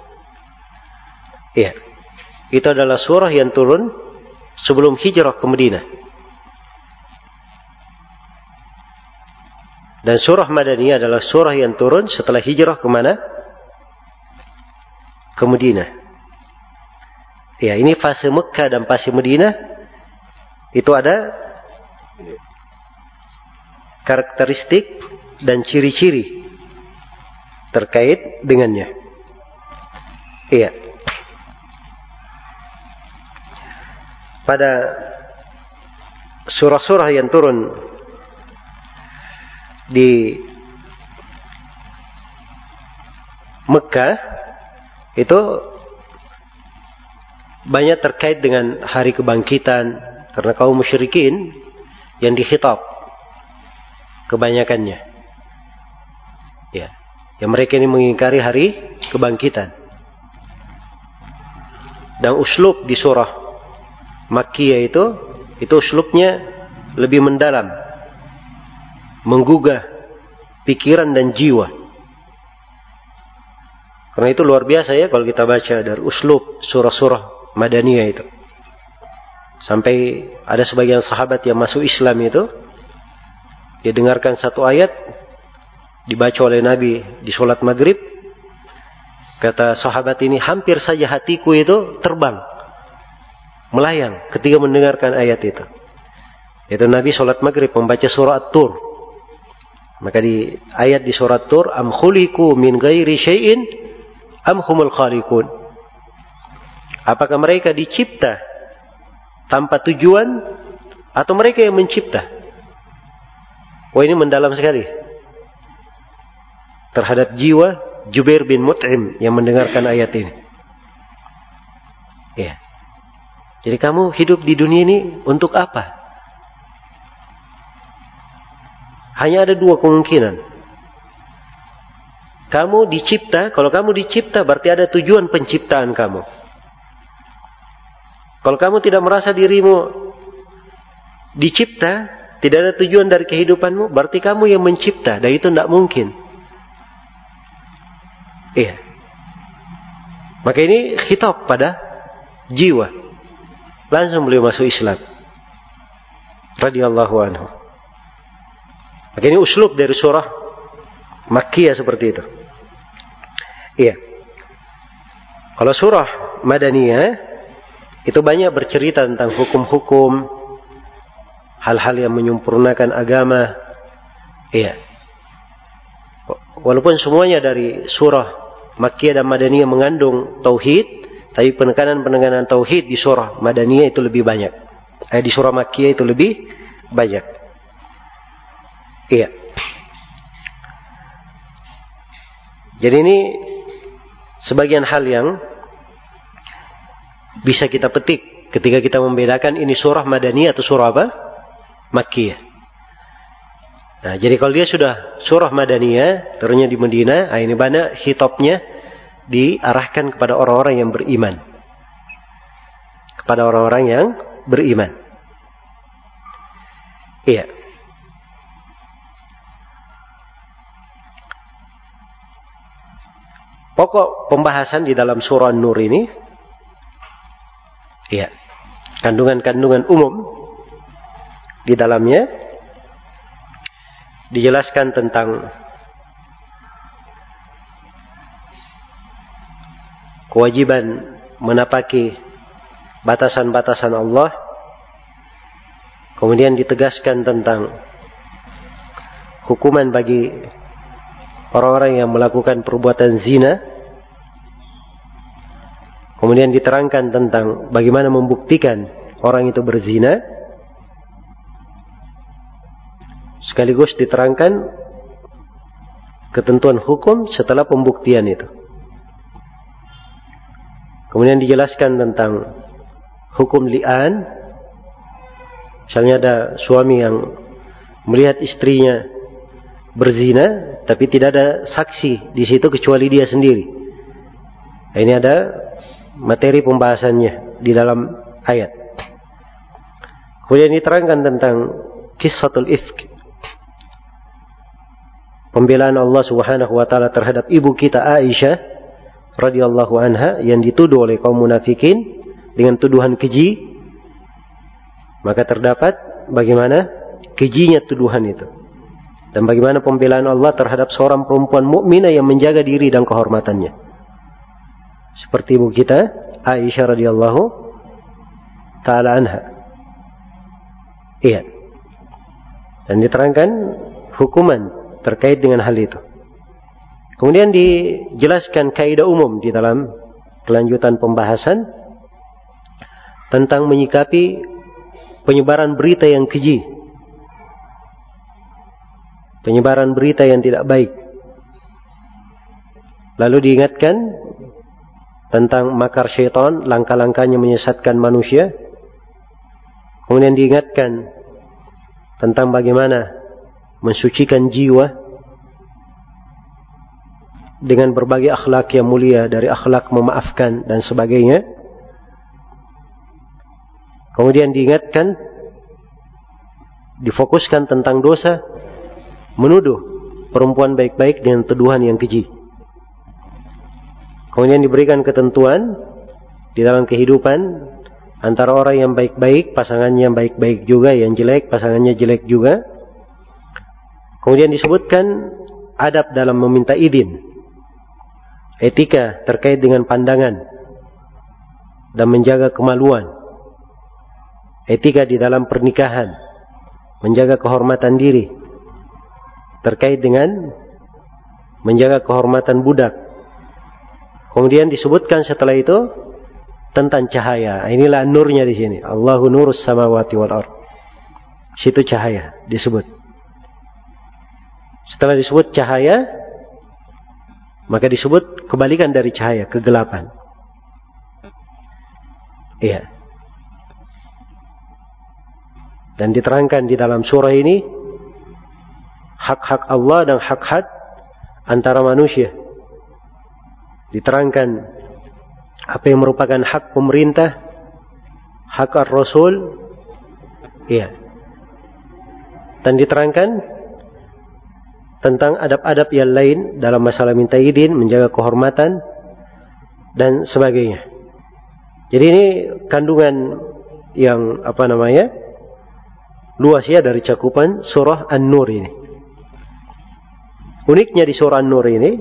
iya, itu adalah surah yang turun sebelum hijrah ke Madinah. Dan surah Madaniyah adalah surah yang turun setelah hijrah kemana? Ke Madinah. Ya, ini fase Mekah dan fase Madinah. Itu ada karakteristik dan ciri-ciri terkait dengannya. Iya. Pada surah-surah yang turun di Mekah itu banyak terkait dengan hari kebangkitan, karena kaum musyrikin yang dikhitab kebanyakannya, ya, yang mereka ini mengingkari hari kebangkitan. Dan uslub di surah Makkiyah itu, itu uslubnya lebih mendalam, menggugah pikiran dan jiwa. Karena itu luar biasa ya kalau kita baca dari uslub surah-surah Madaniyah itu. Sampai ada sebagian sahabat yang masuk Islam itu, dia dengarkan satu ayat dibaca oleh Nabi di sholat maghrib. Kata sahabat ini, hampir saja hatiku itu terbang, melayang ketika mendengarkan ayat itu. Itu Nabi sholat maghrib membaca surah At-Tur. Maka di ayat di surah At-Tur, am khuliqu min ghairi syai'in am humul khaliqun. Apakah mereka dicipta tanpa tujuan atau mereka yang mencipta? Wah, ini mendalam sekali terhadap jiwa Jubair bin Mut'im yang mendengarkan ayat ini. Ya. Jadi kamu hidup di dunia ini untuk apa? Hanya ada dua kemungkinan. Kamu dicipta, kalau kamu dicipta berarti ada tujuan penciptaan kamu. Kalau kamu tidak merasa dirimu dicipta, tidak ada tujuan dari kehidupanmu, berarti kamu yang mencipta, dan itu tidak mungkin. Iya. Maka ini khitab pada jiwa. Langsung beliau masuk Islam. Radhiyallahu anhu. Maka ini uslub dari surah Makkiyah seperti itu. Iya. Kalau surah Madaniyah itu banyak bercerita tentang hukum-hukum, hal-hal yang menyempurnakan agama. Iya. Walaupun semuanya dari surah Makkiyah dan Madaniyah mengandung tauhid, tapi penekanan-penekanan tauhid di surah Madaniyah itu lebih banyak. Eh, di surah Makkiyah itu lebih banyak. Iya. Jadi ini sebagian hal yang bisa kita petik ketika kita membedakan ini surah Madaniyah atau surah apa? Makkiyah. Nah, jadi kalau dia sudah surah Madaniyah, turunnya di Madinah, ini banyak khitabnya diarahkan kepada orang-orang yang beriman. Kepada orang-orang yang beriman. Iya. Pokok pembahasan di dalam surah An-Nur ini, iya, kandungan-kandungan umum di dalamnya dijelaskan tentang kewajiban menapaki batasan-batasan Allah. Kemudian ditegaskan tentang hukuman bagi orang-orang yang melakukan perbuatan zina. Kemudian diterangkan tentang bagaimana membuktikan orang itu berzina. Sekaligus diterangkan ketentuan hukum setelah pembuktian itu. Kemudian dijelaskan tentang hukum li'an. Misalnya ada suami yang melihat istrinya berzina, tapi tidak ada saksi di situ kecuali dia sendiri. Nah, ini ada materi pembahasannya di dalam ayat. Kemudian diterangkan tentang kisahul ifk, pembelaan Allah Subhanahu wa taala terhadap ibu kita Aisyah radhiyallahu anha yang dituduh oleh kaum munafikin dengan tuduhan keji. Maka terdapat bagaimana kejinya tuduhan itu. Dan bagaimana pembelaan Allah terhadap seorang perempuan mukminah yang menjaga diri dan kehormatannya. Seperti ibu kita Aisyah radhiyallahu taala anha. Iya. Dan diterangkan hukuman terkait dengan hal itu. Kemudian dijelaskan kaidah umum di dalam kelanjutan pembahasan tentang menyikapi penyebaran berita yang keji, penyebaran berita yang tidak baik. Lalu diingatkan tentang makar syaitan, langkah-langkahnya menyesatkan manusia. Kemudian diingatkan tentang bagaimana mensucikan jiwa dengan berbagai akhlak yang mulia, dari akhlak memaafkan dan sebagainya. Kemudian diingatkan, difokuskan tentang dosa menuduh perempuan baik-baik dengan tuduhan yang keji. Kemudian diberikan ketentuan di dalam kehidupan antara orang yang baik-baik, pasangannya yang baik-baik juga, yang jelek, pasangannya jelek juga. Kemudian disebutkan adab dalam meminta izin, etika terkait dengan pandangan dan menjaga kemaluan, etika di dalam pernikahan, menjaga kehormatan diri terkait dengan menjaga kehormatan budak. Kemudian disebutkan setelah itu tentang cahaya. Inilah nurnya di sini. Allahu nurus samawati wal ardh. Situ cahaya disebut. Setelah disebut cahaya, maka disebut kebalikan dari cahaya, kegelapan. Iya. Dan diterangkan di dalam surah ini hak-hak Allah dan hak-hak antara manusia. Diterangkan apa yang merupakan hak pemerintah, hak ar-rasul. Iya. Dan diterangkan tentang adab-adab yang lain dalam masalah minta izin, menjaga kehormatan dan sebagainya. Jadi ini kandungan yang apa namanya luas ya dari cakupan surah An-Nur ini. Uniknya di surah An-Nur ini,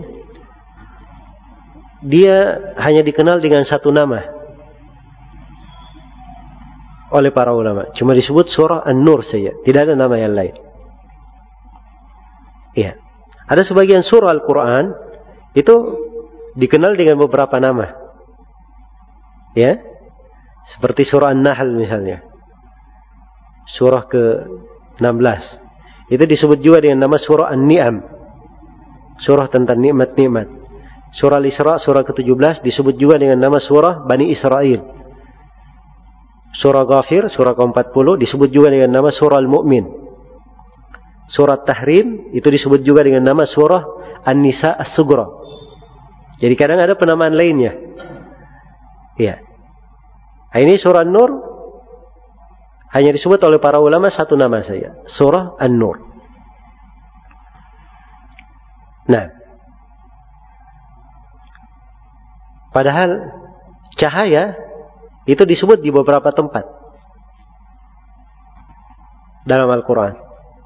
dia hanya dikenal dengan satu nama oleh para ulama. Cuma disebut surah An-Nur saja, tidak ada nama yang lain. Ya. Ada sebagian surah Al-Quran itu dikenal dengan beberapa nama. Ya. Seperti surah An-Nahl misalnya. Surah ke enam belas. Itu disebut juga dengan nama surah An-Ni'am. Surah tentang nikmat-nikmat. Surah Al-Isra, surah ke tujuh belas disebut juga dengan nama surah Bani Israel. Surah Ghafir, surah ke empat puluh disebut juga dengan nama surah Al-Mu'min. Surah Tahrim itu disebut juga dengan nama surah An-Nisa As-Sugra. Jadi kadang ada penamaan lainnya. Iya. Nah, ini surah An-Nur hanya disebut oleh para ulama satu nama saja, surah An-Nur. Nah, padahal cahaya itu disebut di beberapa tempat dalam Al-Quran,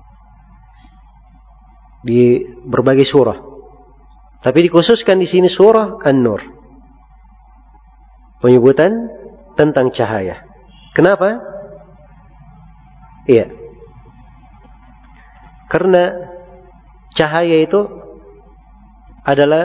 di berbagai surah. Tapi dikhususkan di sini surah An-Nur, penyebutan tentang cahaya. Kenapa? Iya. Karena cahaya itu adalah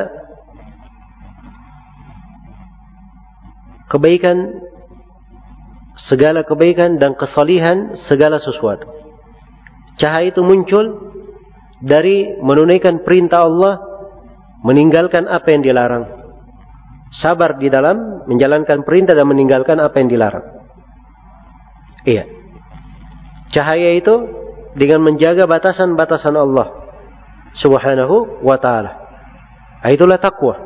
kebaikan, segala kebaikan dan kesalihan segala sesuatu. Cahaya itu muncul dari menunaikan perintah Allah, meninggalkan apa yang dilarang. Sabar di dalam menjalankan perintah dan meninggalkan apa yang dilarang. Iya. Cahaya itu dengan menjaga batasan-batasan Allah Subhanahu wa ta'ala. Itulah takwa.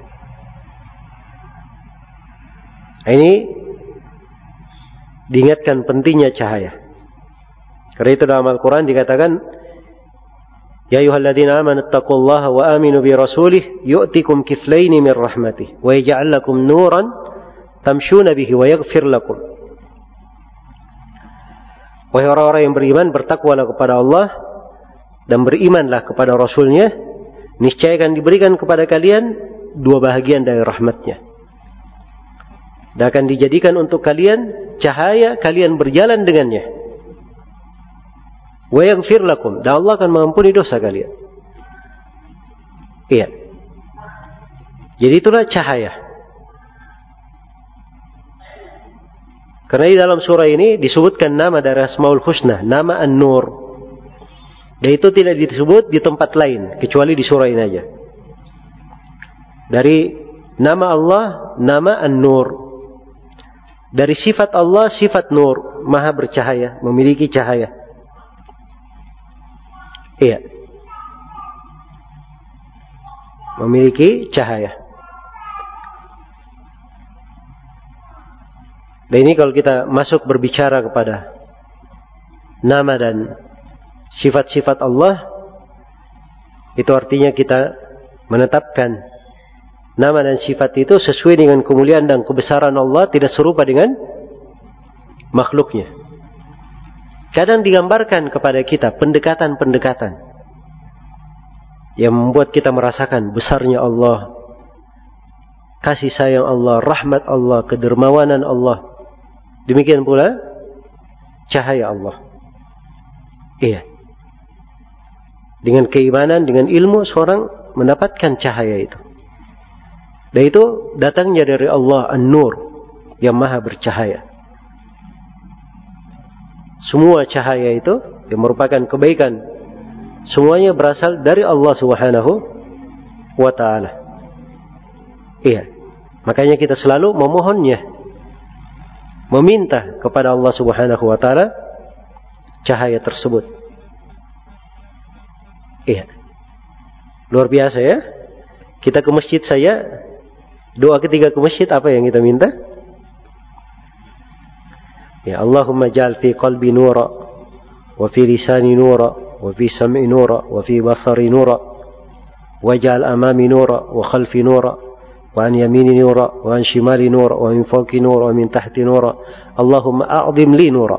Ini diingatkan pentingnya cahaya. Karena itu dalam Al-Quran dikatakan, Ya ayyuhalladzina amanu taqullaha wa aminu bi rasulih yu'tikum kiflaini min rahmatih wa yaj'al lakum nuran tamshuna bihi wa yaghfir lakum. Wahai orang-orang yang beriman, bertakwalah kepada Allah dan berimanlah kepada Rasulnya, niscaya akan diberikan kepada kalian dua bahagian dari rahmatnya. Dan akan dijadikan untuk kalian cahaya, kalian berjalan dengannya. Wa yaghfir lakum, dan Allah akan mengampuni dosa kalian. Iya. Jadi itulah cahaya. Karena di dalam surah ini disebutkan nama dari Asmaul Husna, nama An-Nur. Dan itu tidak disebut di tempat lain, kecuali di surah ini aja. Dari nama Allah, nama An-Nur. Dari sifat Allah, sifat Nur, maha bercahaya, memiliki cahaya. Iya. Memiliki cahaya. Dan ini kalau kita masuk berbicara kepada nama dan sifat-sifat Allah, itu artinya kita menetapkan nama dan sifat itu sesuai dengan kemuliaan dan kebesaran Allah, tidak serupa dengan makhluknya. Kadang digambarkan kepada kita pendekatan-pendekatan yang membuat kita merasakan besarnya Allah, kasih sayang Allah, rahmat Allah, kedermawanan Allah. Demikian pula cahaya Allah. Iya. Dengan keimanan, dengan ilmu, seorang mendapatkan cahaya itu. Dan itu datangnya dari Allah An-Nur, yang maha bercahaya. Semua cahaya itu yang merupakan kebaikan, semuanya berasal dari Allah Subhanahu wa ta'ala. Iya. Makanya kita selalu memohonnya, meminta kepada Allah Subhanahu wa ta'ala cahaya tersebut. Iya. Luar biasa ya. Kita ke masjid saja, doa ketiga ke masjid apa yang kita minta? Ya Allahumma ja'al fi qalbi nura, wa fi lisani nura, wa fi sam'i nura, wa fi basari nura, waj'al amami nura, wa khalfi nura, وعن يميني نورا وعن شمالي نورا ومن فوقي نورا ومن تحتي نورا اللهم أعظم لي نورا.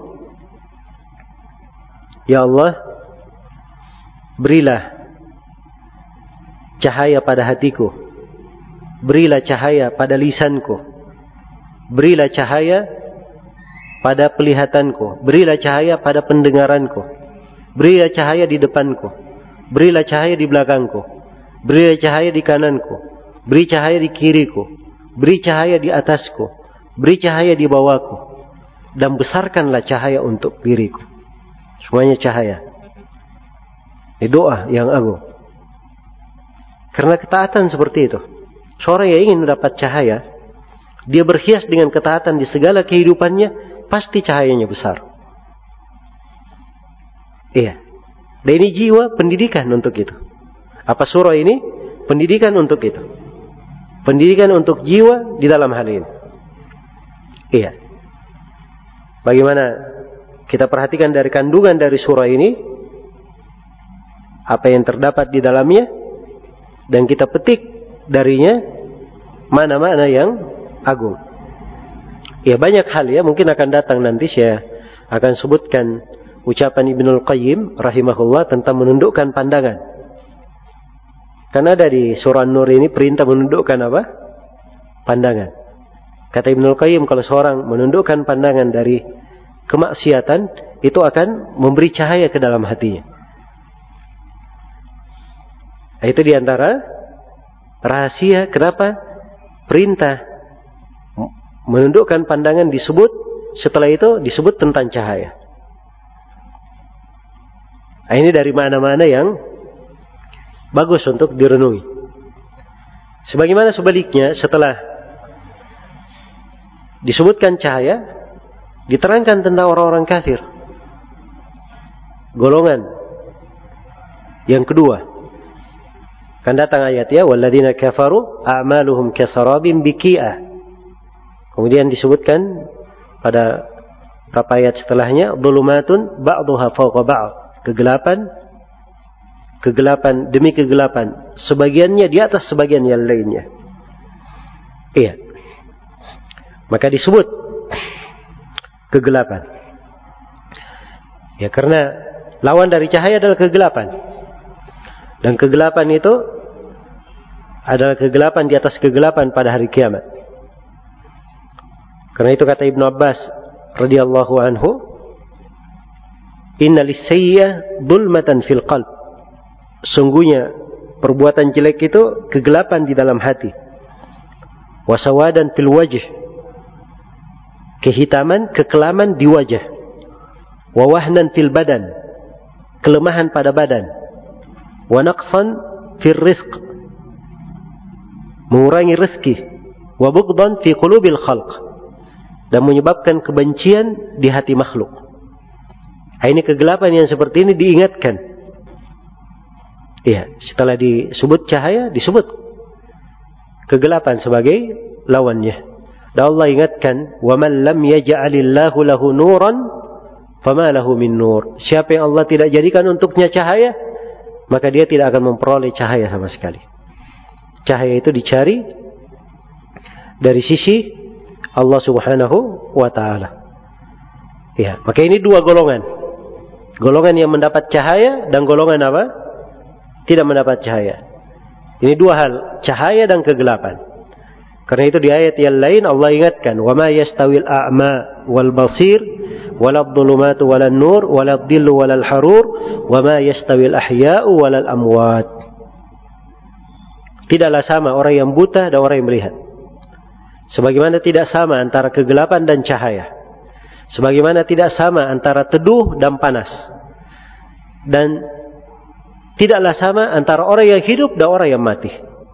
Ya Allah, berilah cahaya pada hatiku, berilah cahaya pada lisanku, berilah cahaya pada pelihatanku, berilah cahaya pada pendengaranku, berilah cahaya di depanku, berilah cahaya di belakangku, berilah cahaya di kananku, beri cahaya di kiriku, beri cahaya di atasku, beri cahaya di bawahku, dan besarkanlah cahaya untuk diriku. Semuanya cahaya. Ini doa yang agung. Karena ketaatan seperti itu. Seorang yang ingin mendapat cahaya, dia berhias dengan ketaatan di segala kehidupannya, pasti cahayanya besar. Iya. Dan ini jiwa pendidikan untuk itu. Apa surah ini? Pendidikan untuk itu. Pendidikan untuk jiwa di dalam hal ini. Iya. Bagaimana kita perhatikan dari kandungan dari surah ini, apa yang terdapat di dalamnya, dan kita petik darinya mana-mana yang agung. Ya banyak hal ya, mungkin akan datang nanti saya akan sebutkan ucapan Ibnul Qayyim rahimahullah tentang menundukkan pandangan. Karena ada di surah An-Nur ini perintah menundukkan apa? Pandangan. Kata Ibnul Qayyim, kalau seorang menundukkan pandangan dari kemaksiatan, itu akan memberi cahaya ke dalam hatinya. Itu diantara rahasia kenapa perintah menundukkan pandangan disebut, setelah itu disebut tentang cahaya. Ini dari mana-mana yang bagus untuk direnungi. Sebagaimana sebaliknya, setelah disebutkan cahaya, diterangkan tentang orang-orang kafir. Golongan yang kedua. Kan datang ayat ya, walladzina kafaru a'maluhum kasarabin biqi'ah. Kemudian disebutkan pada beberapa ayat setelahnya, dhulumatun ba'dhuha fawqa ba'd. Kegelapan Kegelapan demi kegelapan, sebagiannya di atas sebagian yang lainnya. Iya. Maka disebut kegelapan. Ya karena lawan dari cahaya adalah kegelapan. Dan kegelapan itu adalah kegelapan di atas kegelapan pada hari kiamat. Karena itu kata Ibnu Abbas radhiyallahu anhu, "Inna lis-sayyi'ah dhulmatan fil qalb." Sungguhnya perbuatan jelek itu kegelapan di dalam hati. Wa sawadan fil wajh. Kehitaman, kekelaman di wajah. Wa wahnan fil badan. Kelemahan pada badan. Wa naqsan fil rizq. Mengurangi rezeki. Wa bughdan fi qulubil khalq. Dan menyebabkan kebencian di hati makhluk. Ini kegelapan yang seperti ini diingatkan. Iya, setelah disebut cahaya, disebut kegelapan sebagai lawannya. Dan Allah ingatkan, "Wa man lam yaj'alillahu lahu nuran, fama lahu min nur." Siapa yang Allah tidak jadikan untuknya cahaya, maka dia tidak akan memperoleh cahaya sama sekali. Cahaya itu dicari dari sisi Allah Subhanahu wa taala. Ya, maka ini dua golongan. Golongan yang mendapat cahaya dan golongan apa? Tidak mendapat cahaya. Ini dua hal, cahaya dan kegelapan. Karena itu di ayat yang lain Allah ingatkan, "Wa ma yastawil a'ma wal basir, walad dhulumatu walal nur, walad dhillu walal harur, wa ma yastawil ahya'u walal amwat." Tidaklah sama orang yang buta dan orang yang melihat. Sebagaimana tidak sama antara kegelapan dan cahaya. Sebagaimana tidak sama antara teduh dan panas. Dan tidaklah sama antara orang yang hidup dan orang yang mati.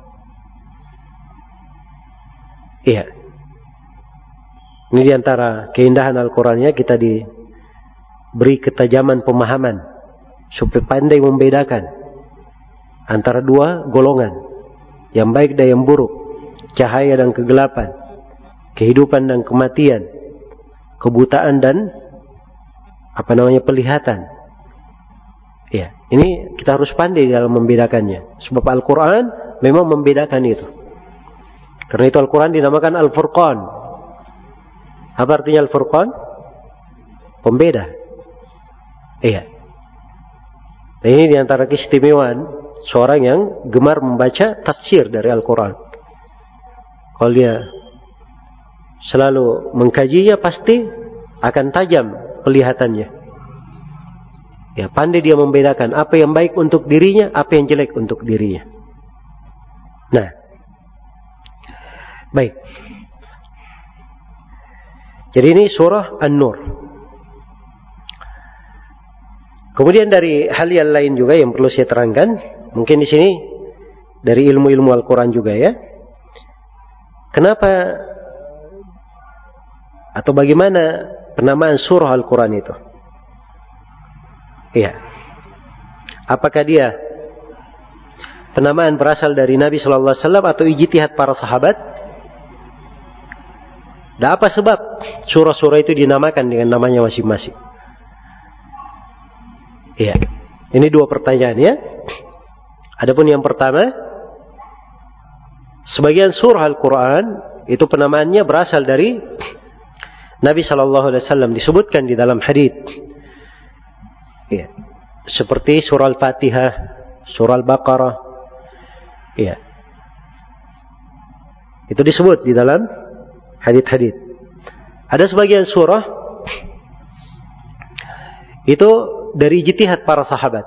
Iya. Ini diantara keindahan Al-Qurannya, kita diberi ketajaman pemahaman supaya pandai membedakan antara dua golongan, yang baik dan yang buruk, cahaya dan kegelapan, kehidupan dan kematian, kebutaan dan apa namanya penglihatan. Ya, ini kita harus pandai dalam membedakannya. Sebab Al-Quran memang membedakan itu. Karena itu Al-Quran dinamakan Al-Furqan. Apa artinya Al-Furqan? Pembeda. Iya. Nah, ini diantara keistimewaan seorang yang gemar membaca tafsir dari Al-Quran. Kalau dia selalu mengkajinya, pasti akan tajam pelihatannya. Ya, pandai dia membedakan apa yang baik untuk dirinya, apa yang jelek untuk dirinya. Nah, baik. Jadi ini surah An-Nur. Kemudian dari hal yang lain juga yang perlu saya terangkan, mungkin di sini dari ilmu-ilmu Al-Quran juga ya. Kenapa atau bagaimana penamaan surah Al-Quran itu? Iya. Apakah dia penamaan berasal dari Nabi Shallallahu Alaihi Wasallam atau ijtihad para sahabat? Dan apa sebab surah-surah itu dinamakan dengan namanya masing-masing? Iya. Ini dua pertanyaan ya. Adapun yang pertama, sebagian surah Al-Quran itu penamaannya berasal dari Nabi Shallallahu Alaihi Wasallam, disebutkan di dalam hadits. Ya. Seperti surah Al-Fatihah, surah Al-Baqarah. Ya. Itu disebut di dalam hadits-hadits. Ada sebagian surah itu dari ijtihad para sahabat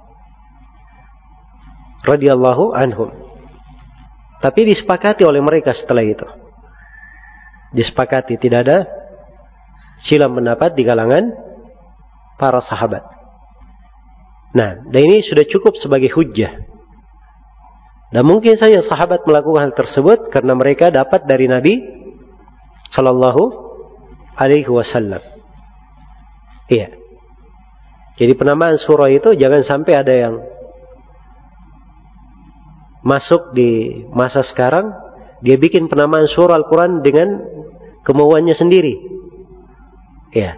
radhiyallahu anhum. Tapi disepakati oleh mereka setelah itu. Disepakati, tidak ada silang pendapat di kalangan para sahabat. Nah, dan ini sudah cukup sebagai hujjah. Dan mungkin saja sahabat melakukan hal tersebut karena mereka dapat dari Nabi Sallallahu Alaihi Wasallam. Iya. Jadi penamaan surah itu jangan sampai ada yang masuk di masa sekarang, dia bikin penamaan surah Al-Quran dengan kemauannya sendiri. Iya.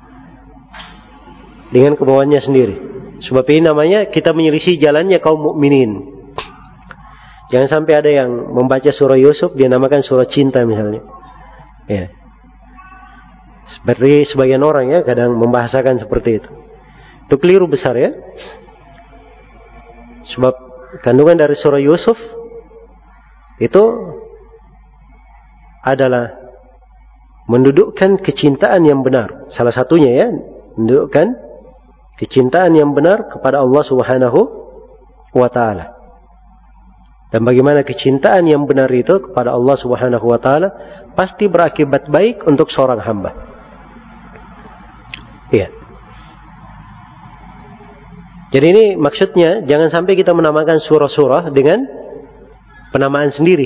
Dengan kemauannya sendiri. Sebab ini namanya kita menyelisih jalannya kaum mukminin. Jangan sampai ada yang membaca surah Yusuf dia namakan surah cinta misalnya. Ya. Seperti sebagian orang ya kadang membahasakan seperti itu. Itu keliru besar ya. Sebab kandungan dari surah Yusuf itu adalah mendudukkan kecintaan yang benar. Salah satunya ya, mendudukkan kecintaan yang benar kepada Allah Subhanahu wa taala. Dan bagaimana kecintaan yang benar itu kepada Allah Subhanahu wa taala pasti berakibat baik untuk seorang hamba. Iya. Jadi ini maksudnya jangan sampai kita menamakan surah-surah dengan penamaan sendiri.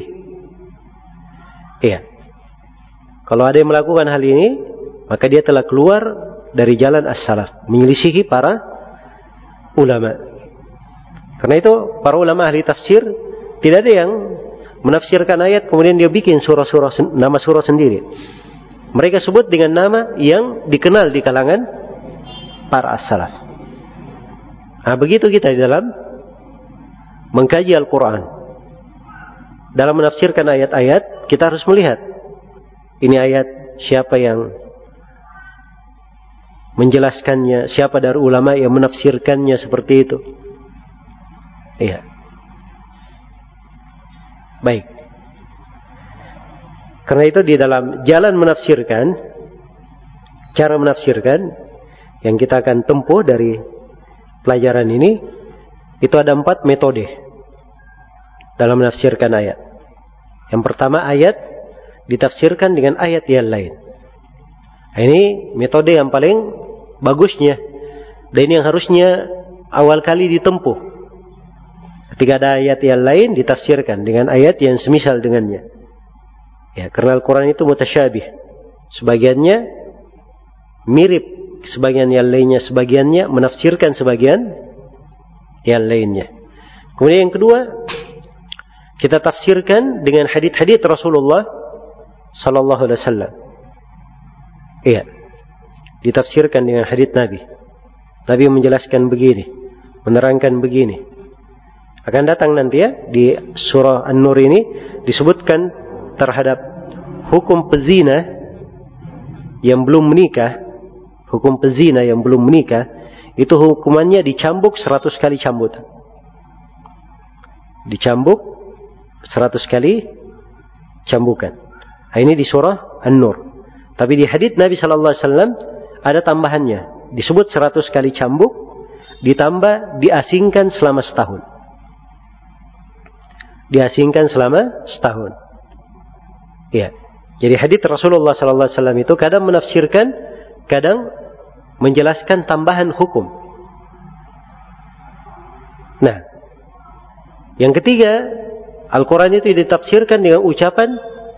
Iya. Kalau ada yang melakukan hal ini, maka dia telah keluar dari jalan as-salaf, menyelisihi para ulama. Karena itu para ulama ahli tafsir tidak ada yang menafsirkan ayat kemudian dia bikin surah-surah nama surah sendiri. Mereka sebut dengan nama yang dikenal di kalangan para as-salaf. Nah, begitu kita di dalam mengkaji Al-Quran. Dalam menafsirkan ayat-ayat, kita harus melihat ini ayat siapa yang menjelaskannya, siapa dari ulama yang menafsirkannya seperti itu. Iya. Baik. Karena itu di dalam jalan menafsirkan, cara menafsirkan yang kita akan tempuh dari pelajaran ini, itu ada empat metode dalam menafsirkan ayat. Yang pertama, ayat ditafsirkan dengan ayat yang lain. Ini metode yang paling bagusnya, dan ini yang harusnya awal kali ditempuh. Ketika ada ayat yang lain ditafsirkan dengan ayat yang semisal dengannya. Ya, karena Al-Quran itu mutasyabih. Sebagiannya mirip, sebagian yang lainnya, sebagiannya menafsirkan sebagian yang lainnya. Kemudian yang kedua, kita tafsirkan dengan hadits-hadits Rasulullah sallallahu alaihi wasallam. Iya. Ditafsirkan dengan hadits Nabi. Nabi menjelaskan begini, menerangkan begini. Akan datang nanti ya di surah An-Nur ini disebutkan terhadap hukum pezina yang belum menikah. Hukum pezina yang belum menikah itu hukumannya dicambuk seratus kali cambutan. Dicambuk seratus kali cambukan. Nah, ini di surah An-Nur. Tapi di hadits Nabi sallallahu alaihi wasallam ada tambahannya. Disebut seratus kali cambuk ditambah diasingkan selama setahun. Diasingkan selama setahun. Ya. Jadi hadits Rasulullah sallallahu alaihi wasallam itu kadang menafsirkan, kadang menjelaskan tambahan hukum. Nah, yang ketiga, Al-Quran itu ditafsirkan dengan ucapan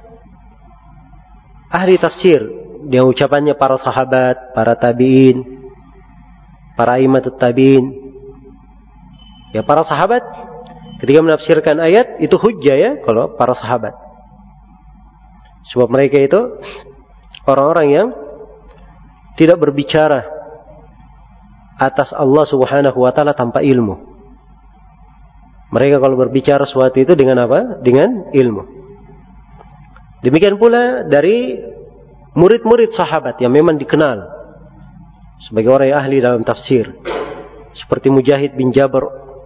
ahli tafsir, dengan ucapannya para sahabat, para tabi'in, para imamut tabi'in. Ya, para sahabat ketika menafsirkan ayat itu hujjah ya, kalau para sahabat. Sebab mereka itu orang-orang yang tidak berbicara atas Allah Subhanahu wa taala tanpa ilmu. Mereka kalau berbicara sesuatu itu dengan apa? Dengan ilmu. Demikian pula dari murid-murid sahabat yang memang dikenal sebagai orang yang ahli dalam tafsir. Seperti Mujahid bin Jabr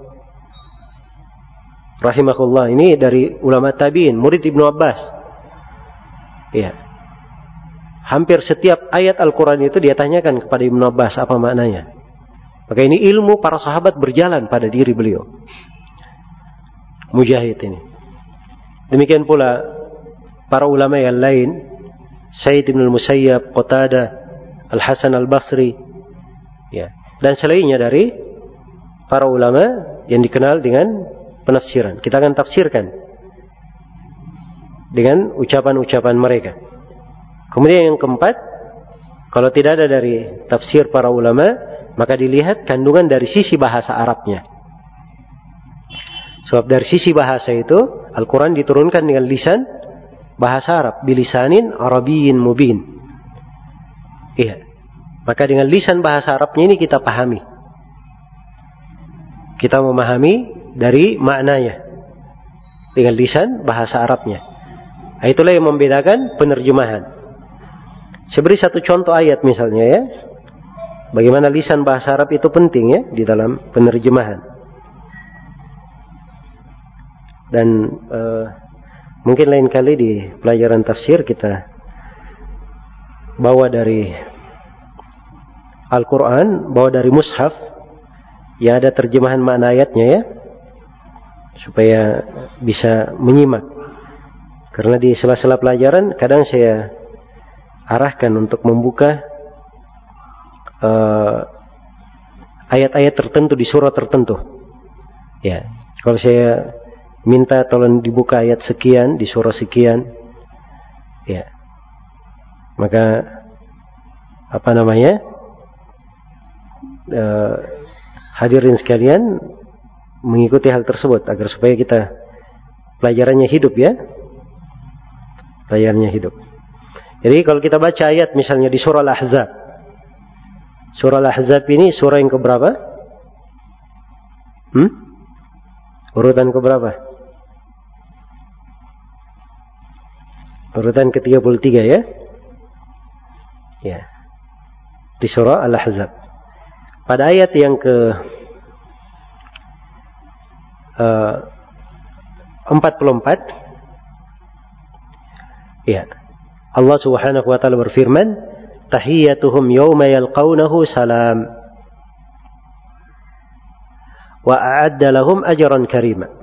rahimahullah, ini dari ulama tabi'in, murid Ibnu Abbas. Ya. Hampir setiap ayat Al-Quran itu dia tanyakan kepada Ibnu Abbas apa maknanya. Maka ini ilmu para sahabat berjalan pada diri beliau. Mujahid ini. Demikian pula para ulama yang lain, Said bin Al-Musayyab, Qatadah, Al-Hasan Al-Basri, ya, dan selainnya dari para ulama yang dikenal dengan penafsiran. Kita akan tafsirkan dengan ucapan-ucapan mereka. Kemudian yang keempat, kalau tidak ada dari tafsir para ulama, maka dilihat kandungan dari sisi bahasa Arabnya. Sebab dari sisi bahasa itu, Al-Quran diturunkan dengan lisan bahasa Arab, bilisanin Arabiyyin mubin. Iya. Maka dengan lisan bahasa Arabnya ini kita pahami. Kita memahami dari maknanya dengan lisan bahasa Arabnya. Nah, itulah yang membedakan penerjemahan. Saya beri satu contoh ayat misalnya ya. Bagaimana lisan bahasa Arab itu penting ya di dalam penerjemahan. Dan uh, mungkin lain kali di pelajaran tafsir kita bawa dari Al-Quran, bawa dari mushaf yang ada terjemahan makna ayatnya ya, supaya bisa menyimak. Karena di sela-sela pelajaran kadang saya arahkan untuk membuka uh, ayat-ayat tertentu di surah tertentu. Ya, kalau saya minta tolong dibuka ayat sekian di surah sekian, ya, maka apa namanya, uh, hadirin sekalian mengikuti hal tersebut agar supaya kita pelajarannya hidup ya, pelajarannya hidup. Jadi kalau kita baca ayat misalnya di surah Al-Ahzab, surah Al-Ahzab ini surah yang keberapa? Hmm? Urutan keberapa? Urutan ke tiga puluh tiga ya? Ya. Di surah Al-Ahzab. Pada ayat yang ke uh, empat puluh empat, ya, Allah Subhanahu wa taala berfirman, tahiyyatuhum yawma yalqawnahu salam wa a'adda lahum ajran karima.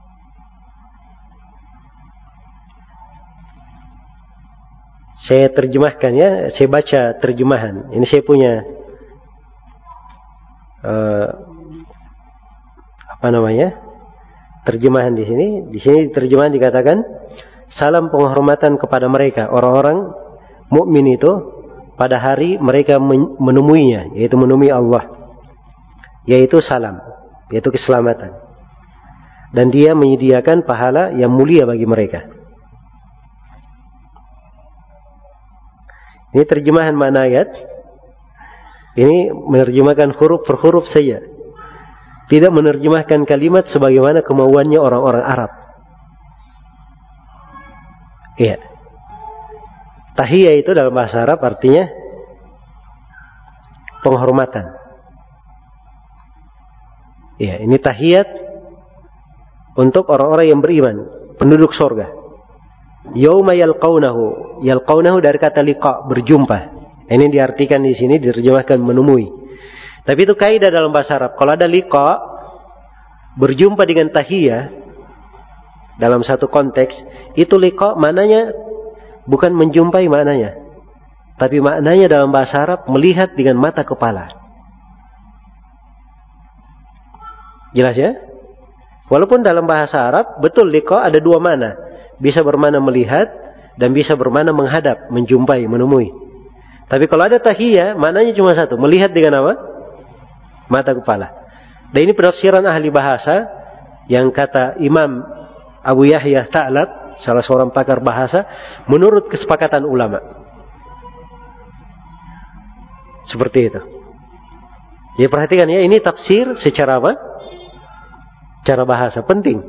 Saya terjemahkan ya, saya baca terjemahan. Ini saya punya uh, apa namanya? Terjemahan di sini. Di sini terjemahan dikatakan, salam penghormatan kepada mereka, orang-orang mukmin itu pada hari mereka menemuinya, yaitu menemui Allah, yaitu salam, yaitu keselamatan, dan Dia menyediakan pahala yang mulia bagi mereka. Ini terjemahan makna ayat. Ini menerjemahkan huruf per huruf saja, tidak menerjemahkan kalimat sebagaimana kemauannya orang-orang Arab. Iya. Tahiyah itu dalam bahasa Arab artinya penghormatan. Iya, ini tahiyat untuk orang-orang yang beriman, penduduk surga. Yauma yalqaunahu, yalqaunahu dari kata liqa, berjumpa. Ini diartikan di sini diterjemahkan menemui. Tapi itu kaidah dalam bahasa Arab. Kalau ada liqa, berjumpa dengan tahiyah dalam satu konteks, itu liqa maknanya bukan menjumpai maknanya, tapi maknanya dalam bahasa Arab melihat dengan mata kepala. Jelas ya? Walaupun dalam bahasa Arab betul liqa ada dua makna, bisa bermakna melihat dan bisa bermakna menghadap, menjumpai, menemui. Tapi kalau ada tahiyah, maknanya cuma satu, melihat dengan apa? Mata kepala. Dan ini penafsiran ahli bahasa yang kata Imam Abu Yahya Ta'lab, salah seorang pakar bahasa, menurut kesepakatan ulama. Seperti itu. Jadi perhatikan ya, ini tafsir secara apa? Cara bahasa, penting.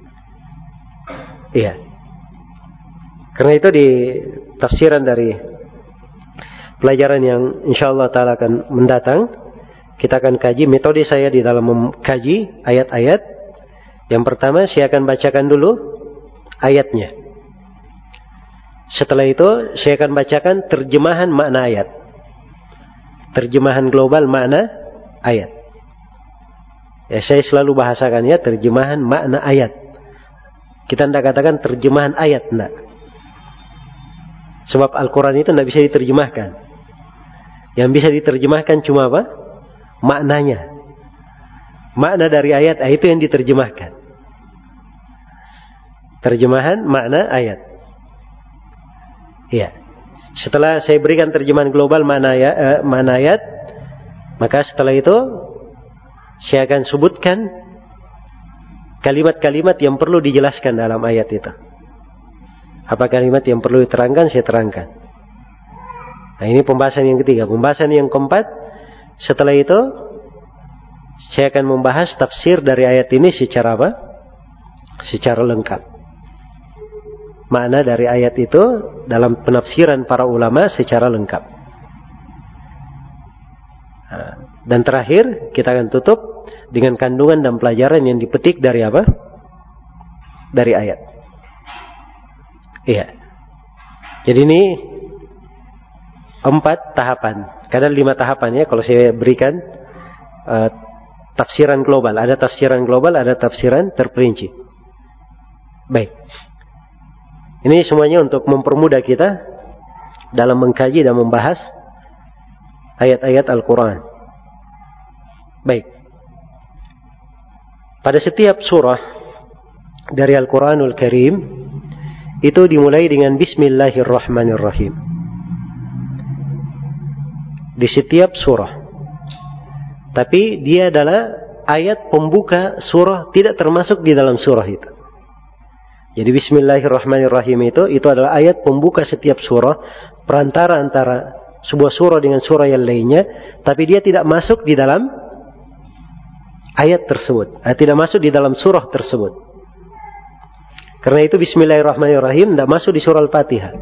Iya. Karena itu di tafsiran dari pelajaran yang insyaallah ta'ala akan mendatang, kita akan kaji metode saya di dalam mengkaji ayat-ayat. Yang pertama saya akan bacakan dulu ayatnya. Setelah itu saya akan bacakan terjemahan makna ayat. Terjemahan global makna ayat. Ya, saya selalu bahasakan ya, terjemahan makna ayat. Kita tidak katakan terjemahan ayat, tidak. Sebab Al-Quran itu tidak bisa diterjemahkan. Yang bisa diterjemahkan cuma apa? Maknanya. Makna dari ayat itu yang diterjemahkan. Terjemahan makna ayat. Iya. Setelah saya berikan terjemahan global makna ayat, eh, makna ayat, maka setelah itu saya akan sebutkan kalimat-kalimat yang perlu dijelaskan dalam ayat itu. Apa kalimat yang perlu diterangkan, saya terangkan. Nah, ini pembahasan yang ketiga. Pembahasan yang keempat, setelah itu saya akan membahas tafsir dari ayat ini secara apa? Secara lengkap. Makna dari ayat itu dalam penafsiran para ulama secara lengkap. Nah, dan terakhir kita akan tutup dengan kandungan dan pelajaran yang dipetik dari apa? dari ayat. Iya. Jadi ini empat tahapan. Kadang lima tahapan ya kalau saya berikan uh, tafsiran global. Ada tafsiran global, ada tafsiran terperinci. Baik. Ini semuanya untuk mempermudah kita dalam mengkaji dan membahas ayat-ayat Al-Quran. Baik. Pada setiap surah dari Al-Quranul Karim itu dimulai dengan Bismillahirrahmanirrahim. Di setiap surah. Tapi dia adalah ayat pembuka surah, tidak termasuk di dalam surah itu. Jadi Bismillahirrahmanirrahim itu itu adalah ayat pembuka setiap surah, perantara antara sebuah surah dengan surah yang lainnya, tapi dia tidak masuk di dalam ayat tersebut, eh, tidak masuk di dalam surah tersebut. Karena itu Bismillahirrahmanirrahim tidak masuk di surah Al-Fatihah.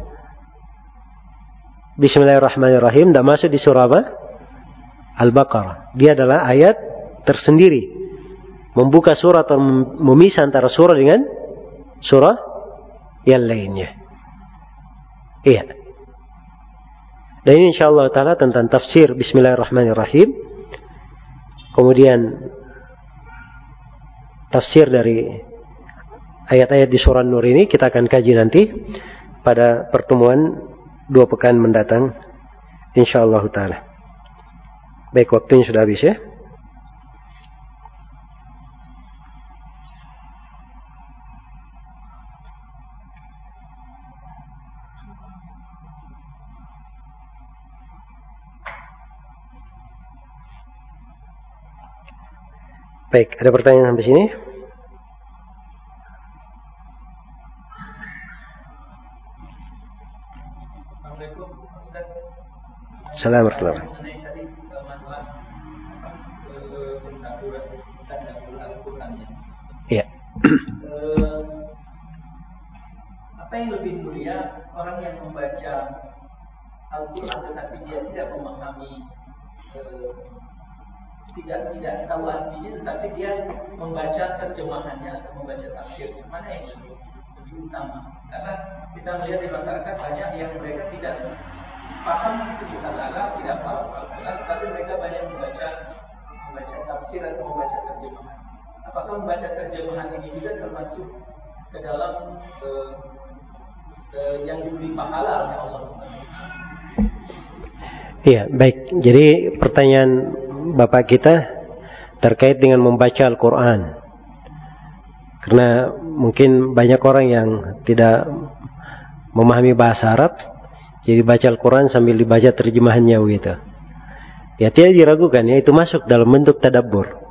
Bismillahirrahmanirrahim tidak masuk di surah apa? Al-Baqarah. Dia adalah ayat tersendiri, membuka surah atau memisah antara surah dengan surah yang lainnya. Iya. Dan ini insyaallah ta'ala tentang tafsir Bismillahirrahmanirrahim. Kemudian tafsir dari ayat-ayat di surah Nur ini kita akan kaji nanti pada pertemuan dua pekan mendatang insyaallah ta'ala. Baik, waktunya sudah habis ya. Baik, ada pertanyaan sampai sini? Assalamualaikum warahmatullahi wabarakatuh. Iya. Apa yang lebih mulia, orang yang membaca Al-Quran tetapi dia tidak memahami, eh, tidak tidak tahu artinya, tetapi dia membaca terjemahannya atau membaca tafsirnya, mana yang lebih lebih utama? Karena kita melihat di masyarakat banyak yang mereka tidak paham tulisan Arab, tidak paham Al-Quran, tapi mereka banyak membaca membaca tafsir atau membaca terjemahan. Apakah membaca terjemahan ini juga termasuk ke dalam uh, uh, yang diberi pahala oleh Allah? Iya, baik. Jadi pertanyaan Bapak kita terkait dengan membaca Al-Quran. Karena mungkin banyak orang yang tidak memahami bahasa Arab, jadi baca Al-Quran sambil dibaca terjemahannya begitu. Ya tidak diragukan ya, itu masuk dalam bentuk tadabbur.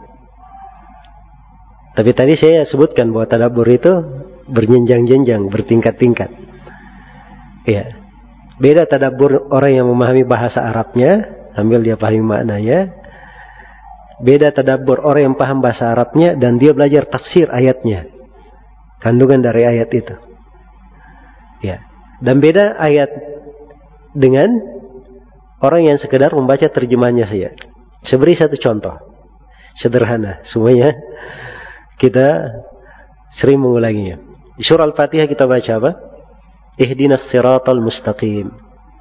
Tapi tadi saya sebutkan bahwa tadabbur itu berjenjang-jenjang, bertingkat-tingkat. Ya. Beda tadabbur orang yang memahami bahasa Arabnya sambil dia pahami maknanya. Beda tadabbur orang yang paham bahasa Arabnya dan dia belajar tafsir ayatnya, kandungan dari ayat itu. Ya. Dan beda ayat dengan orang yang sekedar membaca terjemahannya saja. Saya beri satu contoh sederhana, semuanya kita sering mengulanginya. Di surah Al-Fatihah kita baca apa? Ihdinas siratal mustaqim.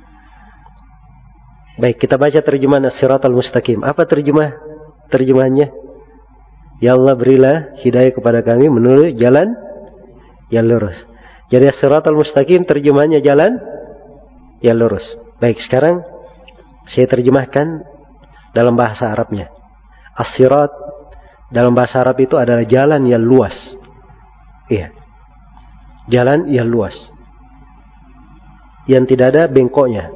Baik, kita baca terjemahan as-siratal mustaqim. Apa terjemah terjemahannya? Ya Allah, berilah hidayah kepada kami menuju jalan yang lurus. Jadi as-siratal mustaqim terjemahannya jalan yang lurus. Baik, sekarang saya terjemahkan dalam bahasa Arabnya. As-sirat dalam bahasa Arab itu adalah jalan yang luas. Iya. Jalan yang luas. Yang tidak ada bengkoknya.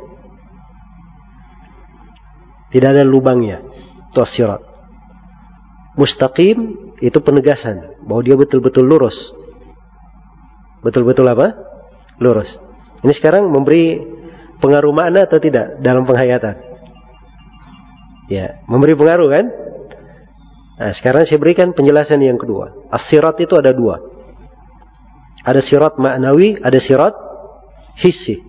Tidak ada lubangnya. Itu as-sirat. Mustaqim itu penegasan bahwa dia betul-betul lurus. Betul-betul apa? Lurus. Ini sekarang memberi pengaruh makna atau tidak dalam penghayatan? Ya, memberi pengaruh kan? Nah, sekarang saya berikan penjelasan yang kedua. As-sirat itu ada dua. Ada sirat maknawi, ada sirat hissi.